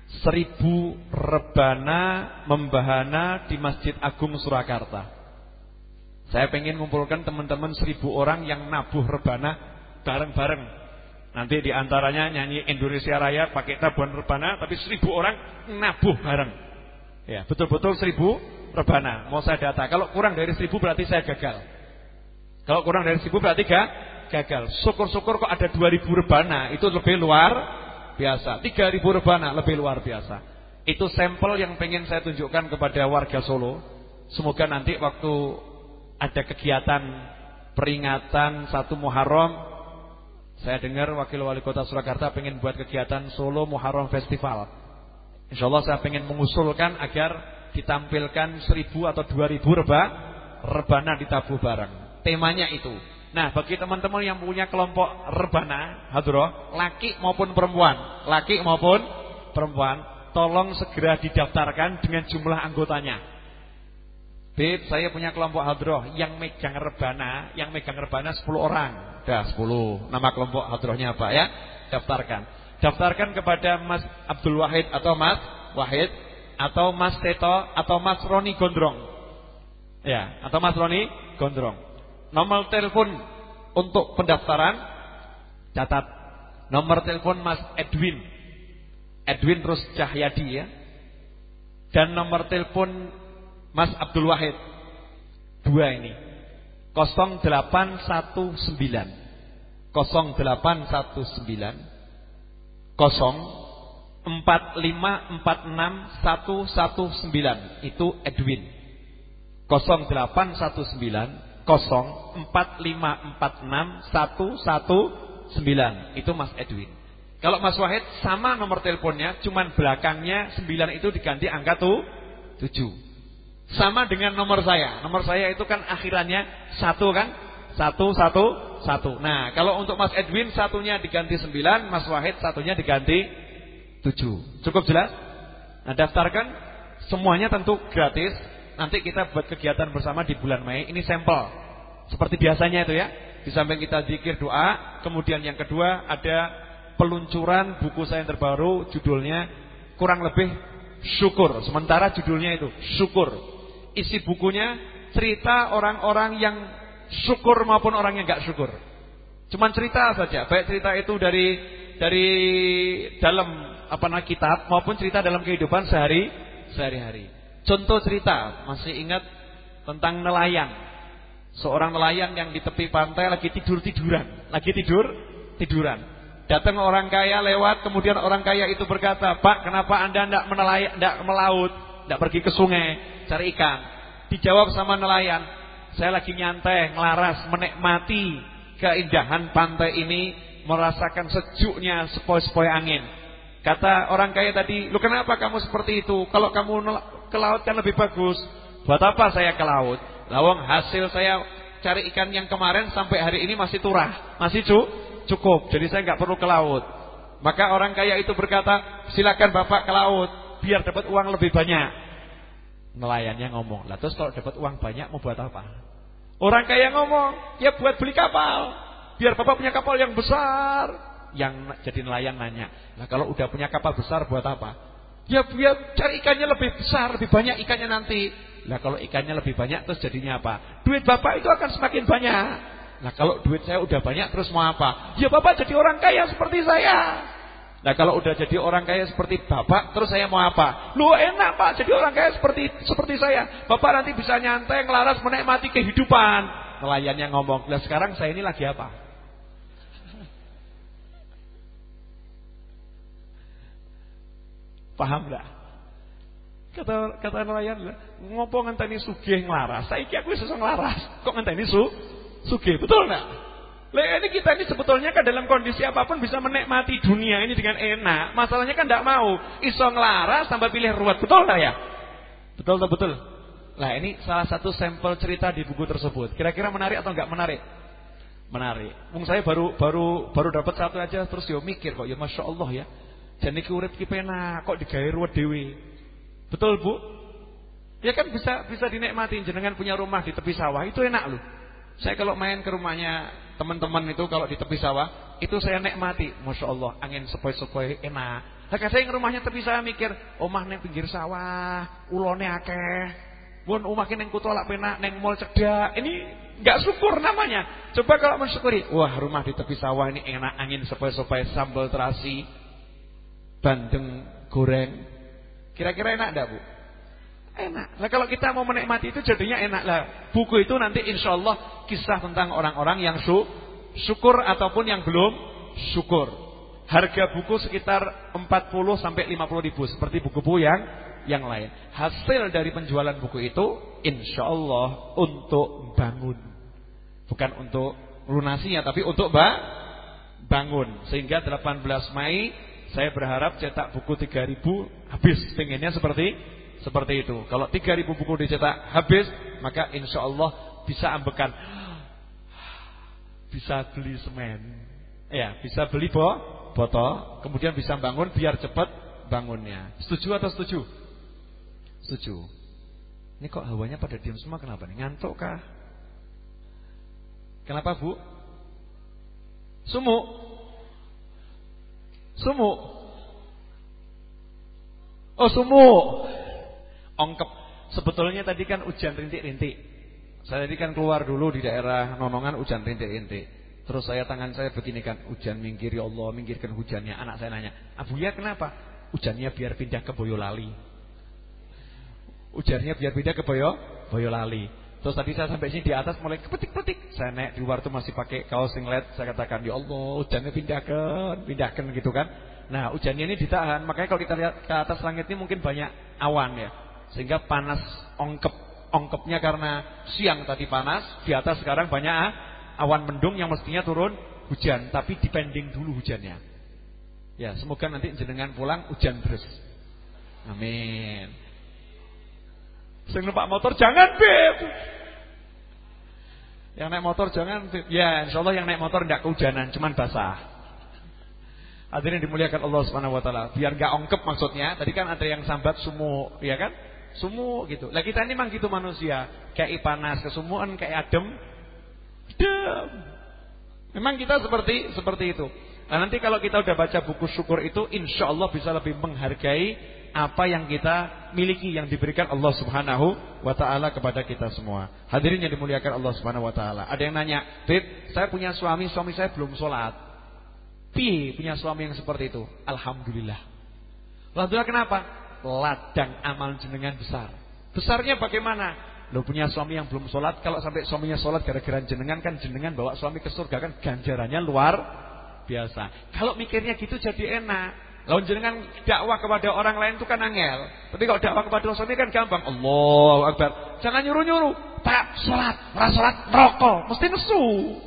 Seribu rebana membahana di Masjid Agung Surakarta. Saya pengen ngumpulkan teman-teman seribu orang yang nabuh rebana bareng-bareng. Nanti diantaranya nyanyi Indonesia Raya pakai tabuhan rebana, tapi seribu orang nabuh bareng. Ya, betul-betul seribu rebana. Mau saya data. Kalau kurang dari seribu berarti saya gagal. Kalau kurang dari seribu berarti gak gagal. Syukur-syukur kok ada dua ribu rebana, itu lebih luar biasa. Tiga ribu rebana lebih luar biasa. Itu sampel yang pengen saya tunjukkan kepada warga Solo. Semoga nanti waktu ada kegiatan peringatan satu Muharram, saya dengar Wakil Wali Kota Surakarta pengen buat kegiatan Solo Muharram Festival. Insya Allah saya pengen mengusulkan agar ditampilkan seribu atau dua ribu reba, rebana ditabuh bareng. Temanya itu. Nah, bagi teman-teman yang punya kelompok rebana, hadroh, laki maupun perempuan, laki maupun perempuan, tolong segera didaftarkan dengan jumlah anggotanya. Beb, saya punya kelompok hadroh yang megang rebana, yang megang rebana sepuluh orang. Dah sepuluh. Nama kelompok hadrohnya apa ya? Daftarkan. Daftarkan kepada Mas Abdul Wahid atau Mas Wahid atau Mas Teto atau Mas Roni Gondrong. Ya, atau Mas Roni Gondrong. Nomor telepon untuk pendaftaran, catat. Nomor telepon Mas Edwin, Edwin terus Cahyadi ya. Dan nomor telepon Mas Abdul Wahid. Dua ini. nol delapan satu sembilan nol delapan satu sembilan nol empat lima empat enam satu satu sembilan. Itu Edwin. nol delapan satu sembilan nol empat lima empat enam satu satu sembilan. Itu Mas Edwin. Kalau Mas Wahid sama nomor teleponnya, cuman belakangnya sembilan itu diganti angka tuh tujuh. Sama dengan nomor saya. Nomor saya itu kan akhirannya satu kan? Satu, satu, satu. Nah, kalau untuk Mas Edwin satunya diganti sembilan, Mas Wahid satunya diganti tujuh. Cukup jelas? Nah, daftarkan. Semuanya tentu gratis. Nanti kita buat kegiatan bersama di bulan Mei. Ini sampel. Seperti biasanya itu ya. Di samping kita zikir doa. Kemudian yang kedua ada peluncuran buku saya yang terbaru. Judulnya kurang lebih syukur. Sementara judulnya itu syukur. Isi bukunya cerita orang-orang yang syukur maupun orang yang gak syukur. Cuman cerita saja. Baik cerita itu dari dari dalam apa namanya kitab maupun cerita dalam kehidupan sehari sehari-hari. Contoh cerita, masih ingat tentang nelayan. Seorang nelayan yang di tepi pantai lagi tidur-tiduran. Lagi tidur-tiduran. Datang orang kaya lewat, kemudian orang kaya itu berkata, "Pak, kenapa Anda tidak menelayan, tidak melaut, tidak pergi ke sungai, cari ikan?" Dijawab sama nelayan, "Saya lagi nyantai, ngelaras, menikmati keindahan pantai ini, merasakan sejuknya sepoi-sepoi angin." Kata orang kaya tadi, "Lu kenapa kamu seperti itu? Kalau kamu ke laut kan lebih bagus." "Buat apa saya ke laut? Lawang hasil saya cari ikan yang kemarin sampai hari ini masih turah, masih cu cukup. Jadi saya nggak perlu ke laut." Maka orang kaya itu berkata, "Silakan Bapak ke laut, biar dapat uang lebih banyak." Nelayannya ngomong, "Lah terus kalau dapat uang banyak mau buat apa?" Orang kaya ngomong, "Ya buat beli kapal, biar Bapak punya kapal yang besar." Yang jadi nelayan nanya, "Nah kalau udah punya kapal besar buat apa?" "Ya biar cari ikannya lebih besar, lebih banyak ikannya nanti." "Lah kalau ikannya lebih banyak terus jadinya apa?" "Duit Bapak itu akan semakin banyak." "Nah kalau duit saya udah banyak terus mau apa?" "Ya Bapak jadi orang kaya seperti saya." "Nah kalau udah jadi orang kaya seperti Bapak terus saya mau apa?" "Lu enak Pak jadi orang kaya seperti seperti saya. Bapak nanti bisa nyantai, ngelaras, menikmati kehidupan." Nelayannya ngomong, "Lah sekarang saya ini lagi apa?" Paham enggak? Kata kata nelayan, "Ngopo ngenteni sugih nglaras? Saiki aku wis iso nglaras. Kok ngenteni su sugih?" Betul enggak? Lah ini kita ini sebetulnya kan dalam kondisi apapun bisa menikmati dunia ini dengan enak. Masalahnya kan enggak mau. Iso nglaras tambah pilih ruwet. Betul enggak ya? Betul betul betul. Nah, ini salah satu sampel cerita di buku tersebut. Kira-kira menarik atau enggak menarik? Menarik. Wong saya baru baru baru dapat satu aja terus yo mikir kok ya Masya Allah ya. Jane iki urip ki penak kok digawe ruwet dhewe. Betul, Bu? Ya kan bisa bisa dinikmati. Jenengan punya rumah di tepi sawah itu enak loh. Saya kalau main ke rumahnya teman-teman itu kalau di tepi sawah itu saya nikmati. Masya Allah, angin sepoi-sepoi enak. Lah kadang rumahnya tepi saya mikir, omah ning pinggir sawah, ulone akeh. Mun omah ki ning kutha lak penak, ning mall cedak. Ini enggak syukur namanya. Coba kalau mensyukuri, wah rumah di tepi sawah ini enak, angin sepoi-sepoi, sambal terasi, bandeng goreng. Kira-kira enak enggak, Bu? Enak. Nah kalau kita mau menikmati itu jadinya enak lah. Buku itu nanti insya Allah kisah tentang orang-orang yang su syukur ataupun yang belum syukur. Harga buku sekitar empat puluh sampai lima puluh ribu seperti buku-buku yang yang lain. Hasil dari penjualan buku itu insya Allah untuk bangun, bukan untuk lunasinya, tapi untuk ba bangun. Sehingga delapan belas Mei saya berharap cetak buku tiga ribu habis. Pengennya seperti Seperti itu. Kalau tiga ribu buku dicetak habis, maka insya Allah bisa ambekan, bisa beli semen, ya, bisa beli bo, botol, kemudian bisa bangun biar cepat bangunnya. Setuju atau setuju? Setuju. Ini kok hawanya pada diam semua, kenapa nih? Ngantuk kah? Kenapa, Bu? Sumuk. Sumuk. Oh, sumuk. Ongkep. Sebetulnya tadi kan hujan rintik-rintik. Saya tadi kan keluar dulu di daerah Nonongan, hujan rintik-rintik. Terus saya tangan saya begini kan, hujan minggir ya Allah, minggirkan hujannya. Anak saya nanya, "Abuya kenapa?" Hujannya biar pindah ke Boyolali. Hujannya biar pindah ke Boyo, Boyolali. Terus tadi saya sampai sini di atas mulai kepetik-petik. Saya naik di luar tuh masih pakai kaos singlet. Saya katakan, "Ya Allah, hujannya pindahkan, pindahkan," gitu kan. Nah, hujannya ini ditahan. Makanya kalau kita lihat ke atas langit ini mungkin banyak awan ya. Sehingga panas ongkep. Ongkepnya karena siang tadi panas, di atas sekarang banyak awan mendung yang mestinya turun hujan, tapi dipending dulu hujannya. Ya, semoga nanti jenengan pulang hujan terus. Amin. Sing numpak motor jangan, Beb. Yang naik motor jangan, Beb. Ya, insyaallah yang naik motor enggak kehujanan, cuman basah. Hadirin dimuliakan Allah Subhanahu wa taala. Biar enggak ongkep maksudnya. Tadi kan ada yang sambat sumuk, ya kan? Sumuk gitu. Lah kita ini memang gitu manusia. Kayak panas, kesumuan, kayak adem. Adem. Memang kita seperti seperti itu. Nah, nanti kalau kita udah baca buku syukur itu, insya Allah bisa lebih menghargai apa yang kita miliki, yang diberikan Allah Subhanahu wa taala kepada kita semua. Hadirin yang dimuliakan Allah Subhanahu wa taala. Ada yang nanya, "Beb, saya punya suami, suami saya belum sholat. Pi, punya suami yang seperti itu?" Alhamdulillah. Alhamdulillah kenapa? Ladang amal jenengan besar. Besarnya bagaimana? Lo punya suami yang belum sholat, kalau sampai suaminya sholat gara-gara jenengan, kan jenengan bawa suami ke surga, kan ganjarannya luar biasa. Kalau mikirnya gitu jadi enak. Lalu jenengan dakwah kepada orang lain itu kan angel. Tapi kalau dakwah kepada suami kan gampang. Allahu Akbar. Jangan nyuruh-nyuruh. Pak, sholat, ora sholat, rokok, mesti nesu.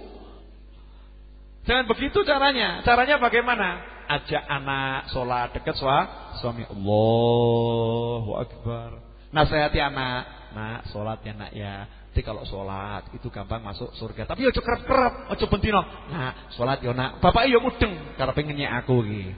Jangan begitu caranya. Caranya bagaimana? Ajak anak sholat dekat suami. Allahu Akbar. Nasihati anak. Nak, sholat ya nak ya. Jadi kalau sholat itu gampang masuk surga. Tapi ojo kerap-kerap, ojo bentino. Nak, sholat ya nak. Bapak yo mudeng karena pengennya aku gitu.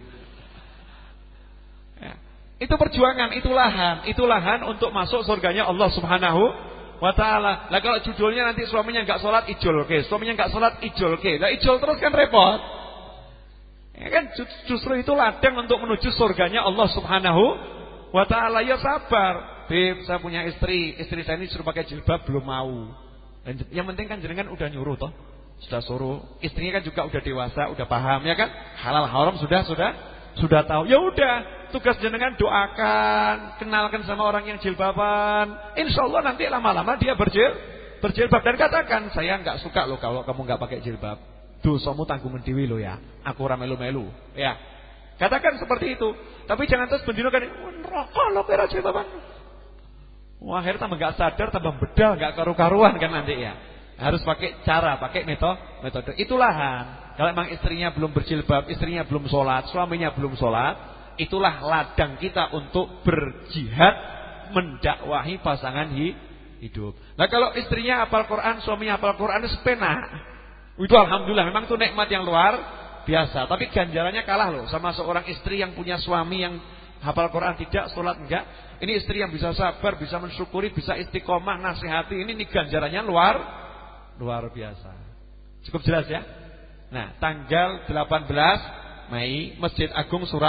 Ya. Itu perjuangan, itu lahan, itu lahan untuk masuk surganya Allah Subhanahu wa taala. Lah kalau judulnya nanti suaminya enggak sholat ijol ke, suaminya enggak sholat ijol ke. Lah ijol terus kan repot. Ya kan justru itu ladang untuk menuju surganya Allah Subhanahu wa taala. Ya sabar. Beb, saya punya istri, istri saya ini suruh pakai jilbab belum mau. Dan yang penting kan jenengan udah nyuruh toh. Sudah suruh. Istrinya kan juga udah dewasa, udah paham ya kan? Halal haram sudah sudah sudah tahu. Ya udah, tugas jenengan doakan, kenalkan sama orang yang jilbaban. Insyaallah nanti lama-lama dia berjil, berjilbab dan katakan, "Saya enggak suka loh kalau kamu enggak pakai jilbab. Dosamu tanggungan dewi lo ya. Aku ora melu-melu." Ya. Katakan seperti itu. Tapi jangan terus bendino kan, "Neraka lo kira jilbaban." Wah, akhirnya tambah enggak sadar, tambah bedal, enggak karu-karuan kan nanti ya. Harus pakai cara, pakai metode, metode. Itulah han. Kalau memang istrinya belum berjilbab, istrinya belum sholat, suaminya belum sholat, itulah ladang kita untuk berjihad mendakwahi pasangan hidup. Nah kalau istrinya hafal Quran, suaminya hafal Quran, itu sepenak. Itu alhamdulillah, memang itu nikmat yang luar biasa. Tapi ganjarannya kalah loh sama seorang istri yang punya suami yang hafal Quran tidak, sholat enggak. Ini istri yang bisa sabar, bisa mensyukuri, bisa istiqomah, nasihati. Ini nih ganjarannya luar luar biasa. Cukup jelas ya? Nah, tanggal delapan belas Mei Masjid Agung Surabaya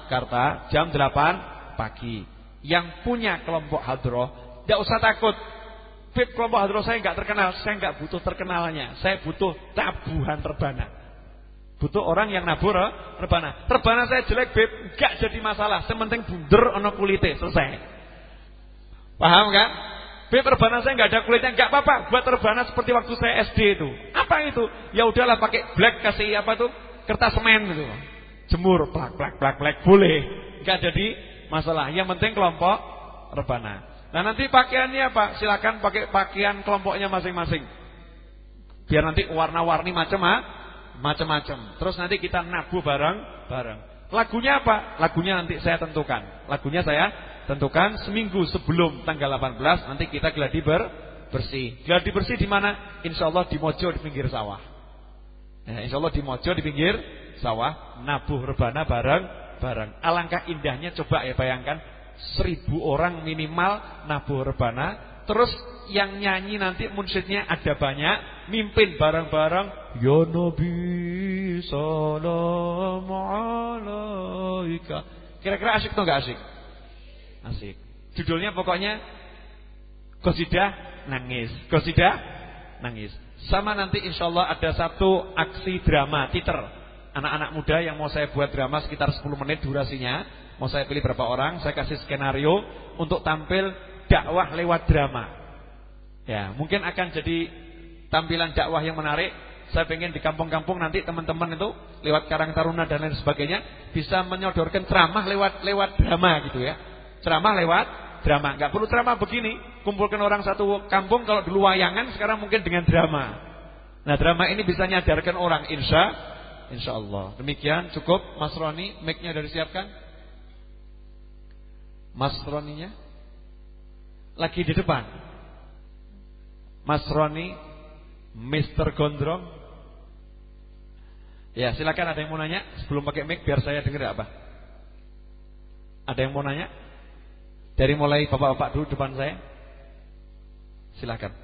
Jakarta jam delapan pagi. Yang punya kelompok hadroh, tidak usah takut. Bib, kelompok hadroh saya nggak terkenal, saya nggak butuh terkenalnya. Saya butuh tabuhan rebana. Butuh orang yang nabur rebana. Rebana saya jelek, Bib, nggak jadi masalah. Sementing bunder ono kulite, selesai. Paham kan? Bib, rebana saya nggak ada kulitnya, nggak apa-apa. Buat rebana seperti waktu saya S D itu. Apa itu? Ya udahlah, pakai black, kasih apa tuh? Kertas semen gitu. Jemur, plak plak plak plak, boleh. Nggak jadi masalah. Yang penting kelompok rebana. Nah, nanti pakaiannya apa? Silakan pakai pakaian kelompoknya masing-masing. Biar nanti warna-warni macam-macam. Terus nanti kita nabuh bareng-bareng. Lagunya apa? Lagunya nanti saya tentukan. Lagunya saya tentukan seminggu sebelum tanggal delapan belas nanti kita gladi ber bersih. Gladi bersih di mana? Insyaallah di Mojo di pinggir sawah. Nah, insyaallah di Mojo di pinggir sawah, nabuh rebana bareng-bareng. Alangkah indahnya, coba ya bayangkan seribu orang minimal nabuh rebana. Terus yang nyanyi nanti munsyidnya ada banyak, mimpin bareng-bareng. Ya Nabi salam alaika. Kira-kira asik atau enggak asik? Asik. Judulnya pokoknya Qasidah nangis. Qasidah nangis. Sama nanti insyaallah ada satu aksi drama teater. Anak-anak muda yang mau saya buat drama sekitar sepuluh menit durasinya. Mau saya pilih berapa orang, saya kasih skenario untuk tampil dakwah lewat drama. Ya, mungkin akan jadi tampilan dakwah yang menarik. Saya pengen di kampung-kampung nanti teman-teman itu lewat Karang Taruna dan lain sebagainya bisa menyodorkan ceramah lewat lewat drama gitu ya. Ceramah lewat drama. Enggak perlu ceramah begini, kumpulkan orang satu kampung. Kalau dulu wayangan, sekarang mungkin dengan drama. Nah, drama ini bisa nyadarkan orang, insya insya Allah. Demikian cukup. Mas Roni, mic-nya sudah disiapkan? Mas Roninya lagi di depan. Mas Roni, Mister Gondrong. Ya, silakan, ada yang mau nanya sebelum pakai mic biar saya dengar apa? Ada yang mau nanya? Dari mulai bapak-bapak dulu depan saya. Silakan.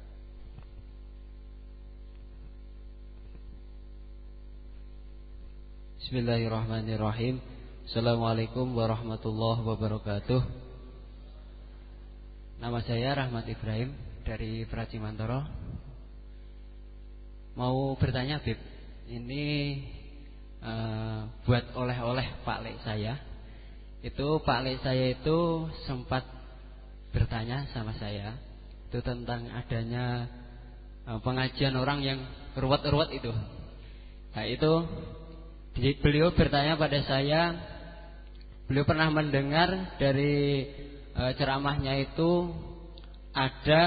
Bismillahirrahmanirrahim. Assalamualaikum warahmatullahi wabarakatuh. Nama saya Rahmat Ibrahim dari Praci Mantoro. Mau bertanya, Bib. Ini uh, buat oleh-oleh Pak Lek saya. Itu Pak Lek saya itu sempat bertanya sama saya itu tentang adanya uh, pengajian orang yang ruwet-ruwet itu. Nah, itu beliau bertanya pada saya. Beliau pernah mendengar dari e, ceramahnya itu ada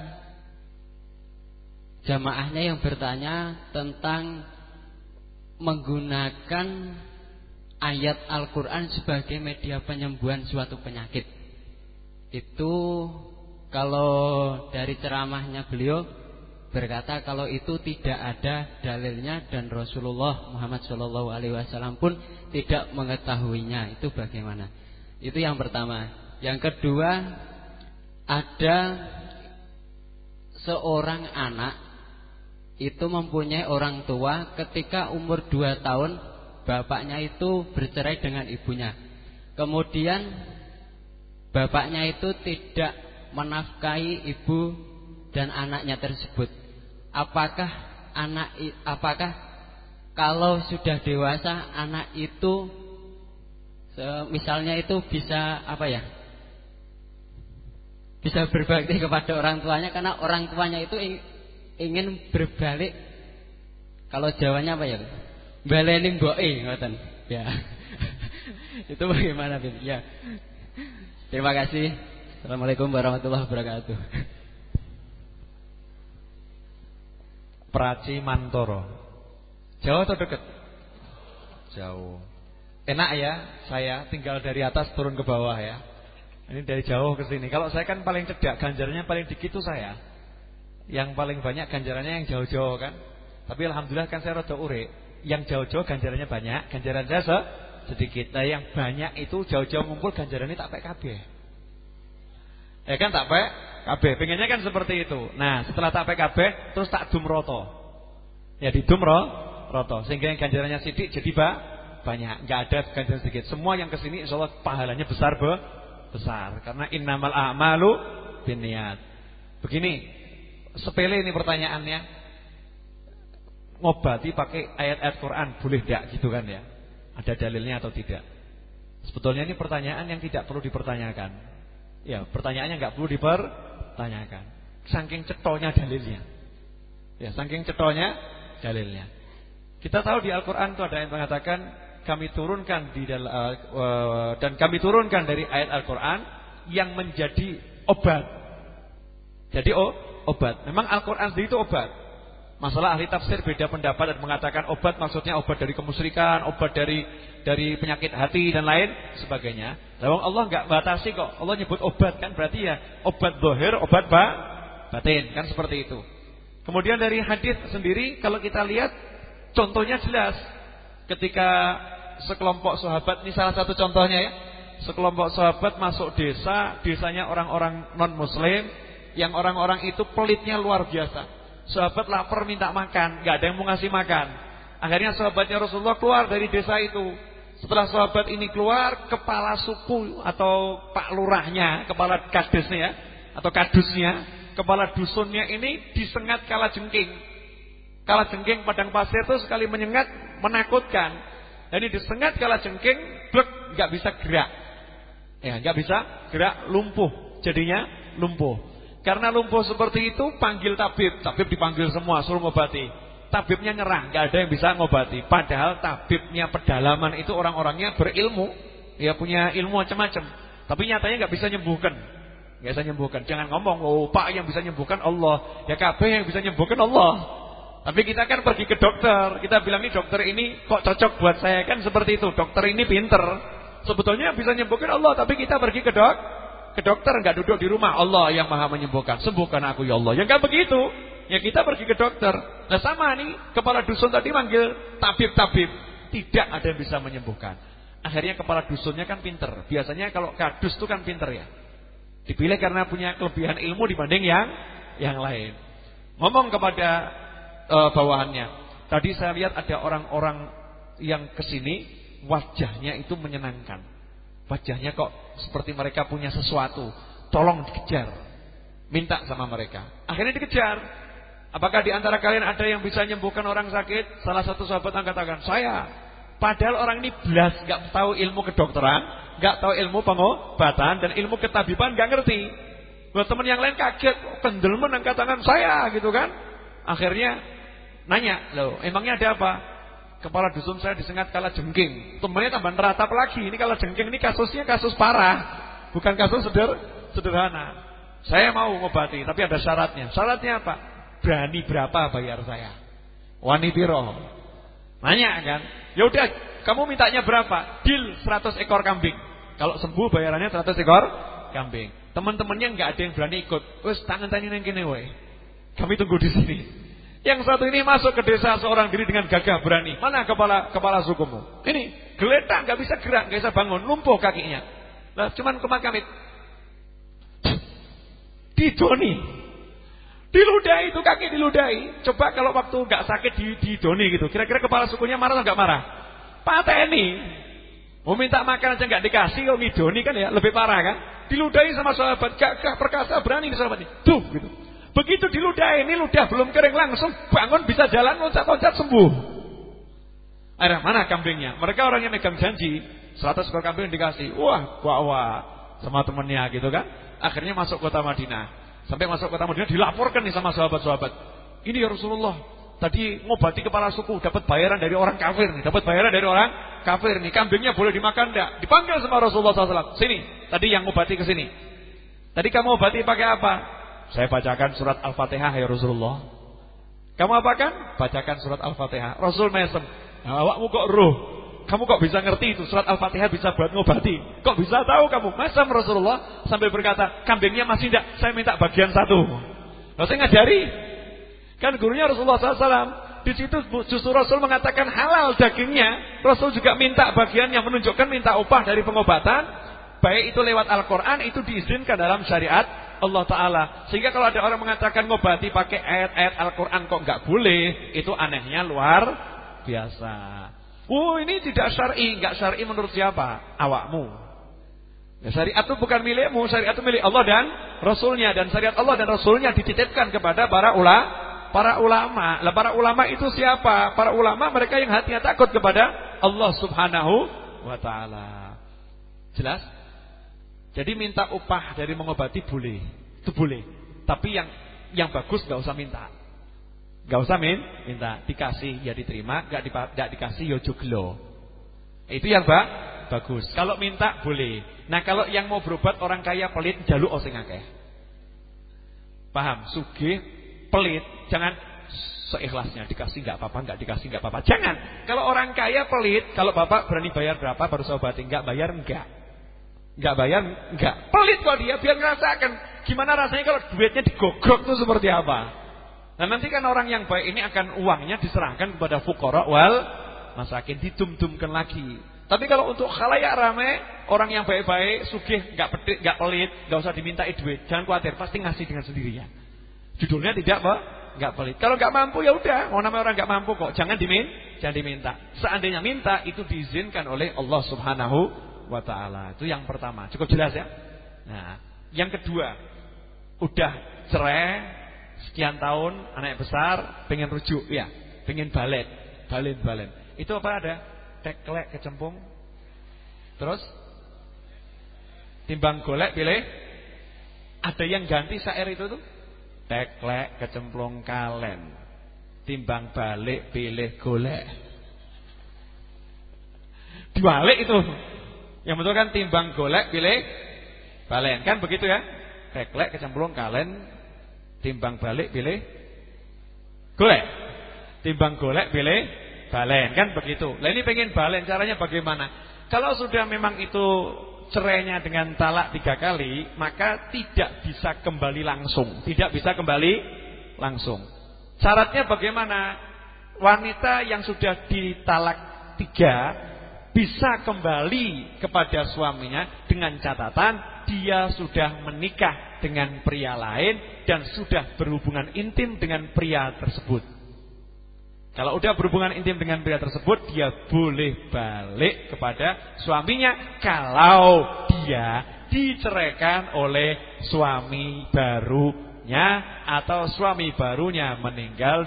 jamaahnya yang bertanya tentang menggunakan ayat Al-Quran sebagai media penyembuhan suatu penyakit. Itu kalau dari ceramahnya beliau berkata kalau itu tidak ada dalilnya dan Rasulullah Muhammad shallallahu alaihi wasallam pun tidak mengetahuinya. Itu bagaimana? Itu yang pertama. Yang kedua, ada seorang anak itu mempunyai orang tua. Ketika umur dua tahun bapaknya itu bercerai dengan ibunya. Kemudian bapaknya itu tidak menafkahi ibu dan anaknya tersebut. Apakah anak apakah kalau sudah dewasa anak itu misalnya itu bisa apa ya? Bisa berbakti kepada orang tuanya karena orang tuanya itu ingin berbalik. Kalau Jawanya apa ya? Baleni mboke ngoten. Ya. Itu bagaimana, Bin? Ya. Terima kasih. Assalamualaikum warahmatullahi wabarakatuh.
Praci Mantoro. Jauh atau dekat? Jauh. Enak ya, saya tinggal dari atas turun ke bawah ya. Ini dari jauh ke sini. Kalau saya kan paling cedak, ganjarannya paling dikit itu saya. Yang paling banyak ganjarannya yang jauh-jauh kan. Tapi alhamdulillah kan saya rada urip. Yang jauh-jauh ganjarannya banyak, ganjaran saya sedikit. Nah, yang banyak itu jauh-jauh ngumpul ganjarannya tak pek kabeh. Ya kan tak pek kabeh. Pengennya kan seperti itu. Nah, setelah tak pek kabeh terus tak dumroto. Ya di dumro roto sehingga yang ganjarannya sidik jadi ba, banyak, nggak ada ganjaran sedikit. Semua yang kesini insya Allah pahalanya besar be, besar. Karena innamal a'malu binniyat. Begini, sepele ini pertanyaannya. Ngobati pakai ayat-ayat Quran boleh tidak gitu kan ya? Ada dalilnya atau tidak? Sebetulnya ini pertanyaan yang tidak perlu dipertanyakan. Ya, pertanyaannya nggak perlu dipertanyakan. Saking cetolnya dalilnya. Ya, saking cetolnya dalilnya. Kita tahu di Al-Qur'an itu ada yang mengatakan kami turunkan di dalam uh, dan kami turunkan dari ayat Al-Qur'an yang menjadi obat. Jadi oh, obat. Memang Al-Qur'an sendiri itu obat. Masalah ahli tafsir beda pendapat dan mengatakan obat maksudnya obat dari kemusyrikan, obat dari dari penyakit hati dan lain sebagainya. Lalu Allah enggak batasi kok. Allah nyebut obat kan berarti ya obat zahir, obat ba, batin kan seperti itu. Kemudian dari hadis sendiri kalau kita lihat contohnya jelas. Ketika sekelompok sahabat, ini salah satu contohnya ya. Sekelompok sahabat masuk desa, desanya orang-orang non-muslim yang orang-orang itu pelitnya luar biasa. Sahabat lapar minta makan, gak ada yang mau ngasih makan. Akhirnya sahabatnya Rasulullah keluar dari desa itu. Setelah sahabat ini keluar, kepala suku atau pak lurahnya, kepala kadesnya ya, atau kadusnya, kepala dusunnya ini disengat kalajengking. Kalajengking padang pasir itu sekali menyengat menakutkan. Dan ini disengat kalajengking, blek, gak bisa gerak. Ya, gak bisa gerak, lumpuh. Jadinya lumpuh. Karena lumpuh seperti itu panggil tabib. Tabib dipanggil semua suruh ngobati. Tabibnya nyerah, gak ada yang bisa ngobati. Padahal tabibnya pedalaman itu orang-orangnya berilmu. Ya punya ilmu macam-macam. Tapi nyatanya gak bisa nyembuhkan. Gak bisa nyembuhkan. Jangan ngomong, oh pak yang bisa nyembuhkan Allah. Ya kabeh yang bisa nyembuhkan Allah. Tapi kita kan pergi ke dokter. Kita bilang nih dokter ini kok cocok buat saya. Kan seperti itu, dokter ini pinter. Sebetulnya bisa nyembuhkan Allah. Tapi kita pergi ke dok Ke dokter enggak duduk di rumah. Allah yang maha menyembuhkan. Sembuhkan aku ya Allah. Ya enggak begitu. Ya kita pergi ke dokter. Nah sama nih. Kepala dusun tadi manggil tabib-tabib. Tidak ada yang bisa menyembuhkan. Akhirnya kepala dusunnya kan pinter. Biasanya kalau kadus itu kan pinter ya. Dipilih karena punya kelebihan ilmu dibanding yang yang lain. Ngomong kepada uh, bawahannya. Tadi saya lihat ada orang-orang yang kesini. Wajahnya itu menyenangkan. Wajahnya kok seperti mereka punya sesuatu. Tolong dikejar. Minta sama mereka. Akhirnya dikejar. Apakah di antara kalian ada yang bisa menyembuhkan orang sakit? Salah satu sahabat angkat tangan. Saya. Padahal orang ini belas gak tahu ilmu kedokteran, gak tahu ilmu pengobatan, dan ilmu ketabiban gak ngerti. Buat teman yang lain kaget. Pendelman angkat tangan saya gitu kan. Akhirnya nanya. Loh emangnya ada apa? Kepala dusun saya disengat kalajengking. Temannya tambah neratap lagi. Ini kalajengking ini kasusnya kasus parah. Bukan kasus seder, sederhana. Saya mau ngobati, tapi ada syaratnya. Syaratnya apa? Berani berapa bayar saya? Wani piro? Nanya kan? Ya udah, kamu mintanya berapa? Deal seratus ekor kambing. Kalau sembuh bayarannya seratus ekor kambing. Teman-temannya enggak ada yang berani ikut. Wes tangan tani nang kene wae. Kami tunggu di sini. Yang satu ini masuk ke desa seorang diri dengan gagah berani. Mana kepala kepala sukumu? Ini geletak, nggak bisa gerak, nggak bisa bangun, lumpuh kakinya. Nah, cuman kemat kamit. Didoni, diludahi itu kaki diludahi. Coba kalau waktu nggak sakit di didoni gitu, kira-kira kepala sukunya marah atau nggak marah? Pateni. Mau minta makan aja nggak dikasih, kalau ngidoni kan ya lebih parah kan? Diludahi sama sahabat, gagah perkasa berani sahabat ini. Tuh gitu. Begitu diludahi, ini ludah belum kering langsung bangun bisa jalan loncat-loncat sembuh. Akhirnya mana kambingnya? Mereka orang yang megang janji seratus ekor kambing dikasih. Wah, bawa sama temennya gitu kan. Akhirnya masuk kota Madinah. Sampai masuk kota Madinah dilaporkan nih sama sahabat-sahabat. Ini ya Rasulullah, tadi ngobati kepala suku dapat bayaran dari orang kafir nih, dapat bayaran dari orang kafir nih. Kambingnya boleh dimakan enggak? Dipanggil sama Rasulullah sallallahu alaihi wasallam. Sini, tadi yang ngobati ke sini. Tadi kamu obati pakai apa? Saya bacakan surat Al-Fatihah ya Rasulullah. Kamu apakan? Bacakan surat Al-Fatihah. Rasul mesem. Nah, awakmu kok roh? Kamu kok bisa ngerti itu surat Al-Fatihah bisa buat ngobati? Kok bisa tahu kamu? Mesem Rasulullah sambil berkata, kambingnya masih tidak, saya minta bagian satu. Lalu saya ngajari. Kan gurunya Rasulullah sallallahu alaihi wasallam. Di situ justru Rasul mengatakan halal dagingnya. Rasul juga minta bagian yang menunjukkan minta upah dari pengobatan. Baik itu lewat Al-Quran, itu diizinkan dalam syariat Allah Ta'ala. Sehingga kalau ada orang mengatakan ngobati pakai ayat-ayat Al-Quran kok nggak boleh, itu anehnya luar biasa. Oh ini tidak syar'i, enggak syar'i menurut siapa? Awakmu. Ya, syariat itu bukan milikmu, syariat itu milik Allah dan Rasulnya, dan syariat Allah dan Rasulnya dititipkan kepada para ulama, para ulama. Lah para ulama itu siapa? Para ulama mereka yang hatinya takut kepada Allah Subhanahu wa taala. Jelas? Jadi minta upah dari mengobati boleh, itu boleh. Tapi yang yang bagus enggak usah minta. Enggak usah min, minta, dikasih ya diterima, enggak di, dikasih ya joglo. Itu yang ba, bagus. Kalau minta boleh. Nah, kalau yang mau berobat orang kaya pelit njaluk sing akeh. Paham? Sugih pelit, jangan seikhlasnya, dikasih enggak apa-apa, enggak dikasih enggak apa-apa. Jangan. Kalau orang kaya pelit, kalau Bapak berani bayar berapa baru saya obati, enggak bayar enggak. Enggak bayar enggak. Pelit kok dia, biar ngerasakan gimana rasanya kalau duitnya digogrok itu seperti apa. Nah, nanti kan orang yang baik ini akan uangnya diserahkan kepada fuqara wal masakin, ditum-tumkan lagi. Tapi kalau untuk khalayak ramai, orang yang baik-baik, sugih, enggak pelit, enggak pelit, enggak usah dimintai duit. Jangan khawatir, pasti ngasih dengan sendirinya. Judulnya tidak apa? Enggak pelit. Kalau enggak mampu ya udah, mau namanya orang enggak mampu kok. Jangan dimin, jangan diminta. Seandainya minta itu diizinkan oleh Allah Subhanahu wa taala. Itu yang pertama. Cukup jelas ya? Nah, yang kedua, udah cerai sekian tahun, anak besar, pengen rujuk, ya, pengen balik, balen-balen. Itu apa ada? Teklek kecempung. Terus timbang golek pilih. Ada yang ganti syair itu tuh. Teklek kecemplung kalen, timbang balik pilih golek. Dibalik itu. Yang betul kan timbang golek pilih balen. Kan begitu ya? Teklek kecemplung kalen, timbang balik pilih golek. Timbang golek pilih balen, kan begitu. Lah ini pengen balen, caranya bagaimana? Kalau sudah memang itu cerainya dengan talak tiga kali, maka tidak bisa kembali langsung. Tidak bisa kembali langsung. Syaratnya bagaimana? Wanita yang sudah ditalak tiga bisa kembali kepada suaminya dengan catatan dia sudah menikah dengan pria lain dan sudah berhubungan intim dengan pria tersebut. Kalau udah berhubungan intim dengan pria tersebut, dia boleh balik kepada suaminya kalau dia diceraikan oleh suami barunya atau suami barunya meninggal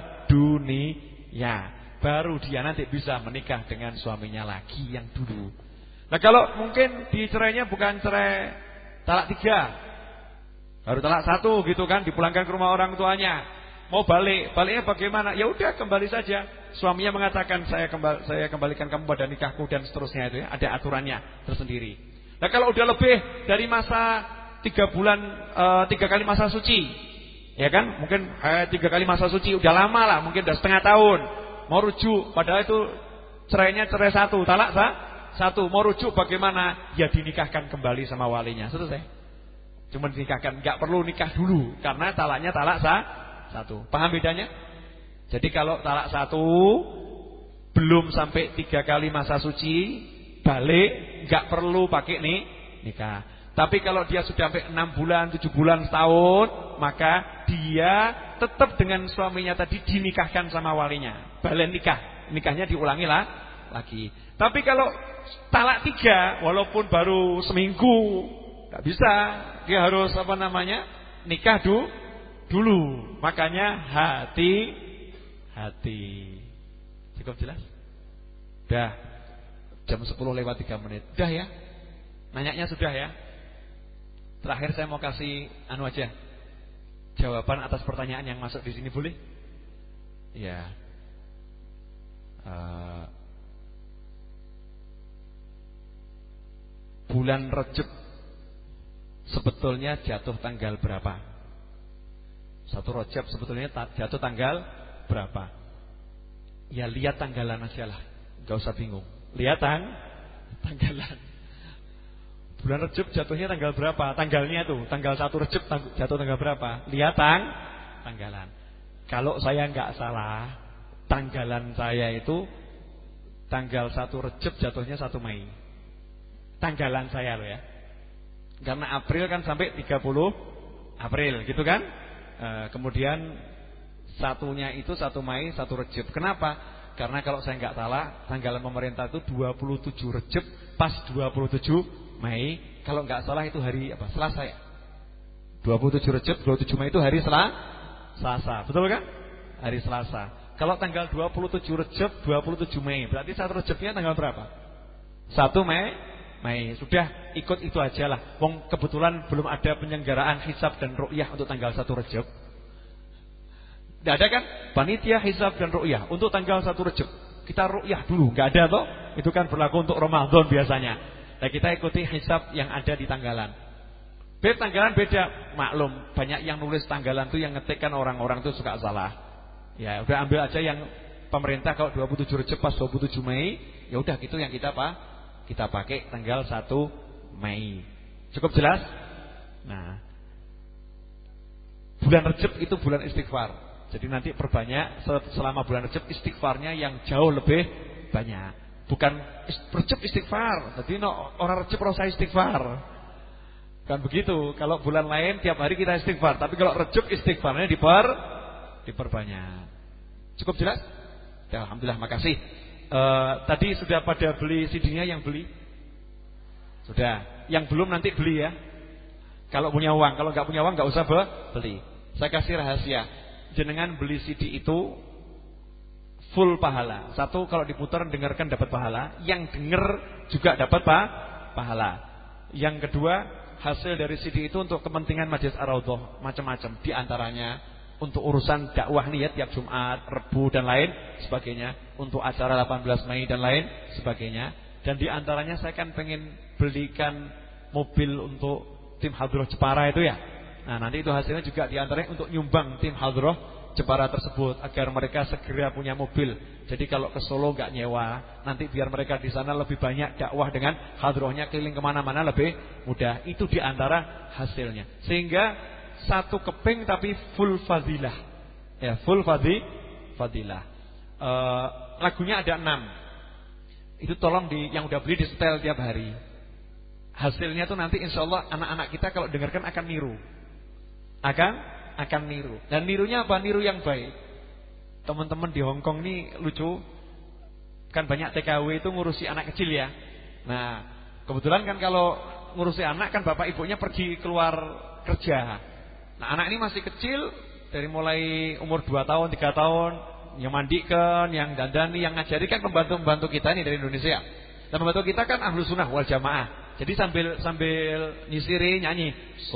dunia. Baru dia nanti bisa menikah dengan suaminya lagi yang dulu. Nah, kalau mungkin dicerainya bukan cerai talak tiga, baru talak satu gitu kan, dipulangkan ke rumah orang tuanya. Mau balik, baliknya bagaimana? Ya udah kembali saja. Suaminya mengatakan saya kembali, saya kembalikan kamu pada nikahku dan seterusnya itu ya. Ada aturannya tersendiri. Nah kalau udah lebih dari masa tiga bulan, e, tiga kali masa suci, ya kan? Mungkin eh, tiga kali masa suci udah lama lah, mungkin udah setengah tahun. Mau rujuk, padahal itu cerainya cerai satu, talak sah, satu. Mau rujuk bagaimana? Ya dinikahkan kembali sama walinya. Selesai. Cuma dinikahkan, nggak perlu nikah dulu karena talaknya talak sah. Satu. Paham bedanya? Jadi kalau talak satu belum sampai tiga kali masa suci, balik nggak perlu pakai nih nikah. Tapi kalau dia sudah sampai enam bulan, tujuh bulan, setahun, maka dia tetap dengan suaminya tadi dinikahkan sama walinya. Balik nikah, nikahnya diulangi lah lagi. Tapi kalau talak tiga, walaupun baru seminggu, nggak bisa. Dia harus apa namanya nikah dulu. Dulu, makanya hati-hati. Cukup jelas? Dah, jam sepuluh lewat tiga menit. Dah ya? Nanyanya sudah ya? Terakhir saya mau kasih anu aja, jawaban atas pertanyaan yang masuk di sini boleh? Ya. Uh, bulan Rejab sebetulnya jatuh tanggal berapa? Satu Rajab sebetulnya jatuh tanggal berapa? Ya lihat tanggalan aja lah, gak usah bingung. Lihat tang tanggalan. Bulan Rajab jatuhnya tanggal berapa? Tanggalnya tuh, tanggal satu Rajab jatuh tanggal berapa? Lihat tang tanggalan. Kalau saya nggak salah, tanggalan saya itu tanggal satu Rajab jatuhnya satu Mei. Tanggalan saya loh ya. Karena April kan sampai tiga puluh April gitu kan? E, kemudian satunya itu satu Mei, satu Rejab. Kenapa? Karena kalau saya nggak salah tanggalan pemerintah itu dua puluh tujuh Rejab pas dua puluh tujuh Mei. Kalau nggak salah itu hari apa? Selasa ya. dua puluh tujuh Rejab, dua puluh tujuh Mei itu hari Selasa. Betul kan? Hari Selasa. Kalau tanggal dua puluh tujuh Rejab, dua puluh tujuh Mei, berarti satu Rejabnya tanggal berapa? satu Mei. Mei. Sudah ikut itu aja lah. Wong kebetulan belum ada penyelenggaraan hisab dan ru'yah untuk tanggal satu Rejab. Tidak ada kan? Panitia hisab dan ru'yah untuk tanggal satu Rejab. Kita ru'yah dulu, nggak ada toh? Itu kan berlaku untuk Ramadan biasanya. Nah, kita ikuti hisab yang ada di tanggalan. Beda tanggalan beda, maklum. Banyak yang nulis tanggalan tuh yang ngetikkan orang-orang tuh suka salah. Ya, udah ambil aja yang pemerintah kalau dua puluh tujuh Rejab pas dua puluh tujuh Mei, ya udah gitu yang kita apa? Kita pakai tanggal satu Mei. Cukup jelas? Nah, bulan Rejab itu bulan istighfar. Jadi nanti perbanyak selama bulan Rejab istighfarnya yang jauh lebih banyak. Bukan Rejab istighfar. Jadi no, orang Rejab rasa istighfar. Kan begitu. Kalau bulan lain tiap hari kita istighfar. Tapi kalau Rejab istighfarnya diper diperbanyak. Cukup jelas? Ya, alhamdulillah, makasih. Uh, tadi sudah pada beli C D-nya yang beli? Sudah. Yang belum nanti beli ya. Kalau punya uang, kalau nggak punya uang nggak usah beli. Saya kasih rahasia. Jenengan beli C D itu full pahala. Satu, kalau diputar dengarkan dapat pahala. Yang denger juga dapat pa pahala. Yang kedua, hasil dari C D itu untuk kepentingan Majelis Ar-Raudhah macam-macam. Di antaranya untuk urusan dakwah nih ya, tiap Jumat, Rebu dan lain sebagainya, untuk acara delapan belas Mei dan lain sebagainya. Dan di antaranya saya kan pengen belikan mobil untuk tim Hadroh Jepara itu ya. Nah, nanti itu hasilnya juga di antaranya untuk nyumbang tim Hadroh Jepara tersebut agar mereka segera punya mobil. Jadi kalau ke Solo nggak nyewa, nanti biar mereka di sana lebih banyak dakwah dengan hadrohnya, keliling kemana-mana lebih mudah. Itu di antara hasilnya. Sehingga satu keping tapi full fadilah. Ya, full fadi, fadilah. E, lagunya ada enam. Itu tolong di yang udah beli di setel tiap hari. Hasilnya tuh nanti insya Allah anak-anak kita kalau dengarkan akan niru. Akan akan niru. Dan nirunya apa? Niru yang baik. Teman-teman di Hong Kong nih lucu. Kan banyak T K W itu ngurusi anak kecil ya. Nah, kebetulan kan kalau ngurusi anak kan bapak ibunya pergi keluar kerja. Nah, anak ini masih kecil, dari mulai umur dua tahun, tiga tahun, yang mandikan, yang dandani, yang ngajari kan pembantu-pembantu kita ini dari Indonesia. Dan pembantu kita kan Ahlus Sunnah wal Jamaah. Jadi sambil sambil nyisiri nyanyi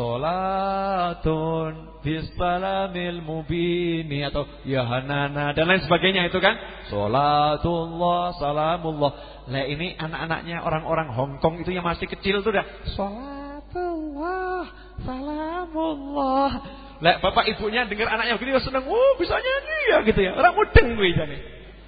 Salatun bisalamil mubini atau ya hanana dan lain sebagainya itu kan. Salatullah salamullah. Lah ini anak-anaknya orang-orang Hong Kong itu yang masih kecil tuh dah Salatullah salamullah. Lah bapak ibunya dengar anaknya begini seneng, oh bisa nyanyi ya gitu ya. Orang mudeng kuwi jane.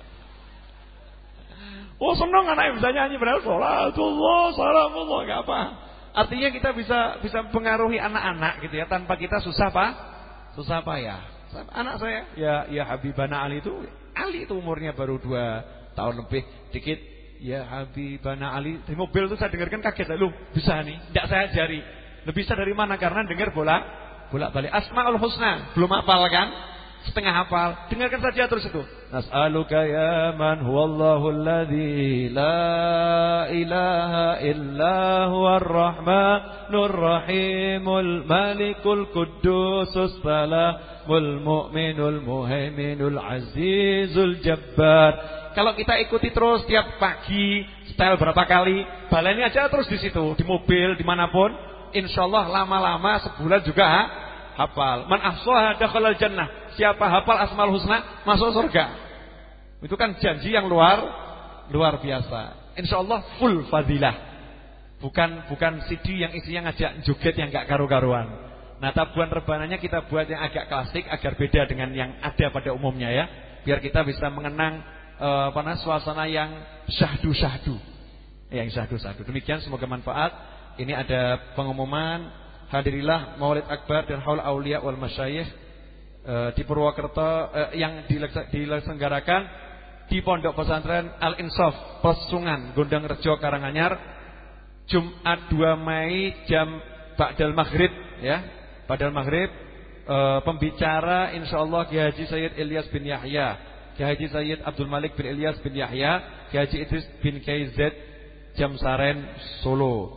Oh seneng anaknya bisa nyanyi padahal salatullah salamullah enggak apa. Artinya kita bisa bisa mempengaruhi anak-anak gitu ya tanpa kita susah Pak. Susah payah. Anak saya ya ya Habibana Ali itu Ali itu umurnya baru dua tahun lebih dikit. Ya Habibana Ali di mobil itu saya dengarkan kaget. Loh, bisa nih. Enggak saya ajari. Lebih bisa dari mana? Karena dengar bola bolak-balik Asmaul Husna, belum hafal kan? Setengah hafal. Dengarkan saja terus itu. Nas'aluka ya man huwallahu alladzi la ilaha illa huwar rahmanur rahimul malikul quddusus salamul mu'minul muhaiminul azizul jabbar. Kalau kita ikuti terus tiap pagi, setel berapa kali, baleni aja terus di situ, di mobil, dimanapun, insyaallah lama-lama sebulan juga ha? Hafal. Man ahsaha dakhalal jannah. Siapa hafal Asmaul Husna masuk surga. Itu kan janji yang luar luar biasa. Insyaallah full fadilah. Bukan bukan C D yang isinya ngajak joget yang enggak karu-karuan. Nah, tabuhan rebananya kita buat yang agak klasik agar beda dengan yang ada pada umumnya ya. Biar kita bisa mengenang uh, apa namanya suasana yang syahdu-syahdu. Yang syahdu-syahdu. Demikian semoga manfaat. Ini ada pengumuman hadirilah Maulid Akbar dan Haul Aulia wal Masyayikh e, di Purwokerto e, yang diselenggarakan di Pondok Pesantren Al-Insaf Pesungan Gondang Rejo Karanganyar Jumat dua Mei jam ba'dal maghrib ya. Ba'dal maghrib e, pembicara insyaallah Kiai Haji Sayyid Ilyas bin Yahya, Kiai Haji Sayyid Abdul Malik bin Ilyas bin Yahya, Kiai Haji Idris bin K Z Jamsaren Solo.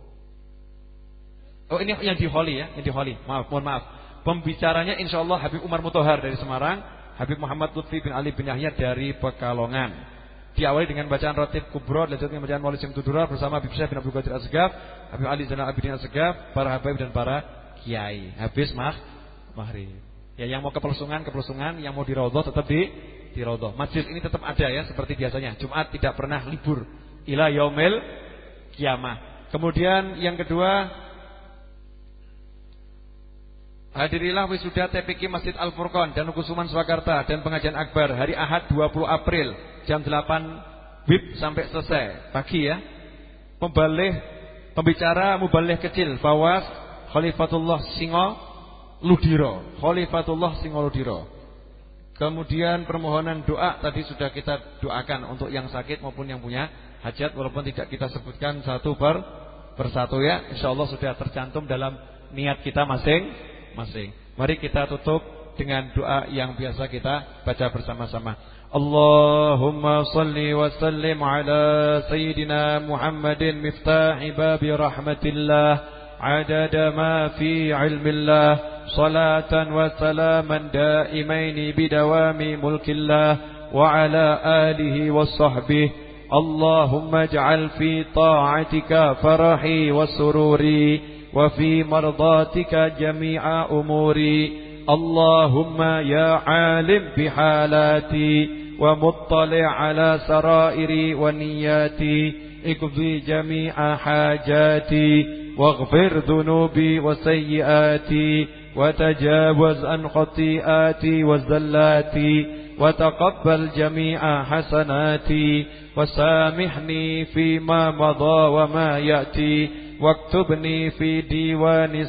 Oh ini yang di Holi ya, yang di Holi. Maaf, mohon maaf. Pembicaranya insyaallah Habib Umar Mutohar dari Semarang, Habib Muhammad Lutfi bin Ali bin Yahya dari Pekalongan. Diawali dengan bacaan Rotib Kubro, dilanjutkan dengan bacaan Maulid Syamsudura bersama Habib Syekh bin Abdul Qadir Asgaf, Habib Ali Zainal Abidin Asgaf, para habaib dan para kiai. Habis mah maghrib. Ya yang mau ke Pelsungan, ke Pelsungan, yang mau di Raudhah tetap di di Raudhah. Majlis ini tetap ada ya seperti biasanya. Jumat tidak pernah libur ila yaumil kiamah. Kemudian yang kedua, hadirilah wisuda T P Q Masjid Al-Furqan dan Kusuman Surakarta dan pengajian akbar hari Ahad dua puluh April jam delapan W I B sampai selesai pagi ya. Pembalih pembicara mubalih kecil Fawas Khalifatullah Singo Ludiro, Khalifatullah Singo Ludiro. Kemudian permohonan doa tadi sudah kita doakan untuk yang sakit maupun yang punya hajat, walaupun tidak kita sebutkan satu per persatu ya. Insyaallah sudah tercantum dalam niat kita masing-masing. Mari kita tutup dengan doa yang biasa kita baca bersama-sama. Allahumma salli wa sallim ala Sayyidina Muhammadin miftahi babi rahmatillah adada ma fi ilmillah salatan wa salaman daimaini bidawami mulkillah wa ala alihi wa sahbihi. Allahumma ij'al fi ta'atika farahi wa sururi wa fi mardatika jami'a umuri. Allahumma ya alim bihalati wa muttali' ala sarairi wa niyati ikfi jami'a hajati waghfir dhunubi wa sayyiati wa tajawaz an khati'ati wa zallati wa taqabbal jami'a hasanati wa samihni fima madha wa ma ya'ti waktubni fi diwani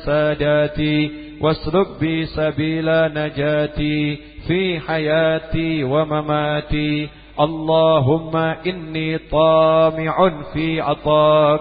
sadati wasluk bi sabila najati fi hayati wa mamati. Allahumma inni tami'un fi atak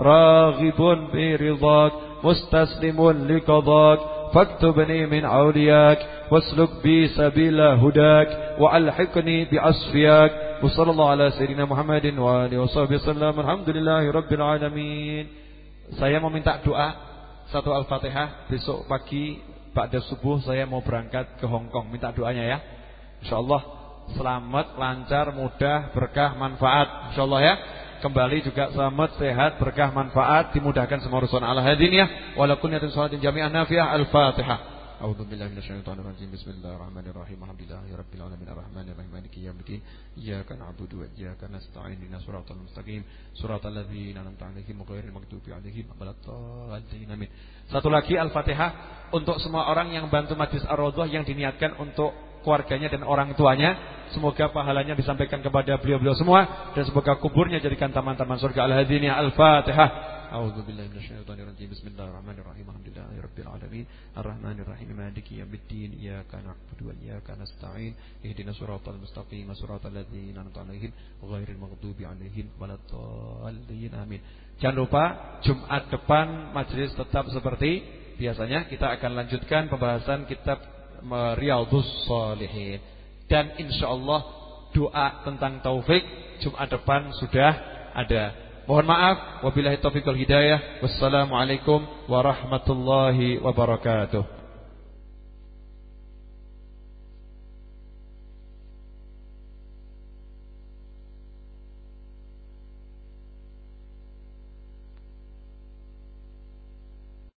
raghibun bi ridak mustaslimun liqadak faktubni min awliyak wasluk bi sabila hudak wa alhiqni bi asfiyak. Wa sallallahu ala sayyidina Muhammadin wa alihi washabbihi sallam. Alhamdulillahi rabbil alamin. Saya mau minta doa satu Al-Fatihah. Besok pagi ba'da subuh saya mau berangkat ke Hong Kong. Minta doanya ya. Insyaallah selamat, lancar, mudah, berkah, manfaat. Insyaallah ya. Kembali juga selamat, sehat, berkah, manfaat, dimudahkan semua urusan ala hadiniyah wa lakum niyatin sholatin jami'an nafi'ah. Al-Fatihah. A'udzu billahi minasyaitonir rajim. Bismillahirrahmanirrahim. Alhamdulillahi rabbil alamin arrahmanir rahim maliki yaumiddin. Iyyaka na'budu wa iyyaka nasta'in. Ihdinas siratal mustaqim. Siratal ladzina an'amta 'alaihim ghairil maghdubi 'alaihim waladdallin. Amin. Satu lagi Al-Fatihah untuk semua orang yang bantu Majlis Ar-Raudhah yang diniatkan untuk keluarganya dan orang tuanya. Semoga pahalanya disampaikan kepada beliau-beliau semua dan semoga kuburnya jadikan taman-taman surga. Al-Hadiniyah. Al-Fatihah. A'udzu billahi minasyaitonir rajim. Bismillahirrahmanirrahim. Alhamdulillahirabbil alamin arrahmanir rahim maliki yaumiddin. Iyyaka na'budu wa iyyaka nasta'in. Ihdinas siratal mustaqim. Siratal ladzina an'amta 'alaihim ghairil maghdubi 'alaihim waladdallin. Amin. Jangan lupa Jumat depan majelis tetap seperti biasanya. Kita akan lanjutkan pembahasan kitab Riyadhus Shalihin. Dan insyaallah doa tentang taufik Jumat depan sudah ada. Mohon maaf, wabillahi taufiq wal hidayah. Wassalamualaikum warahmatullahi wabarakatuh.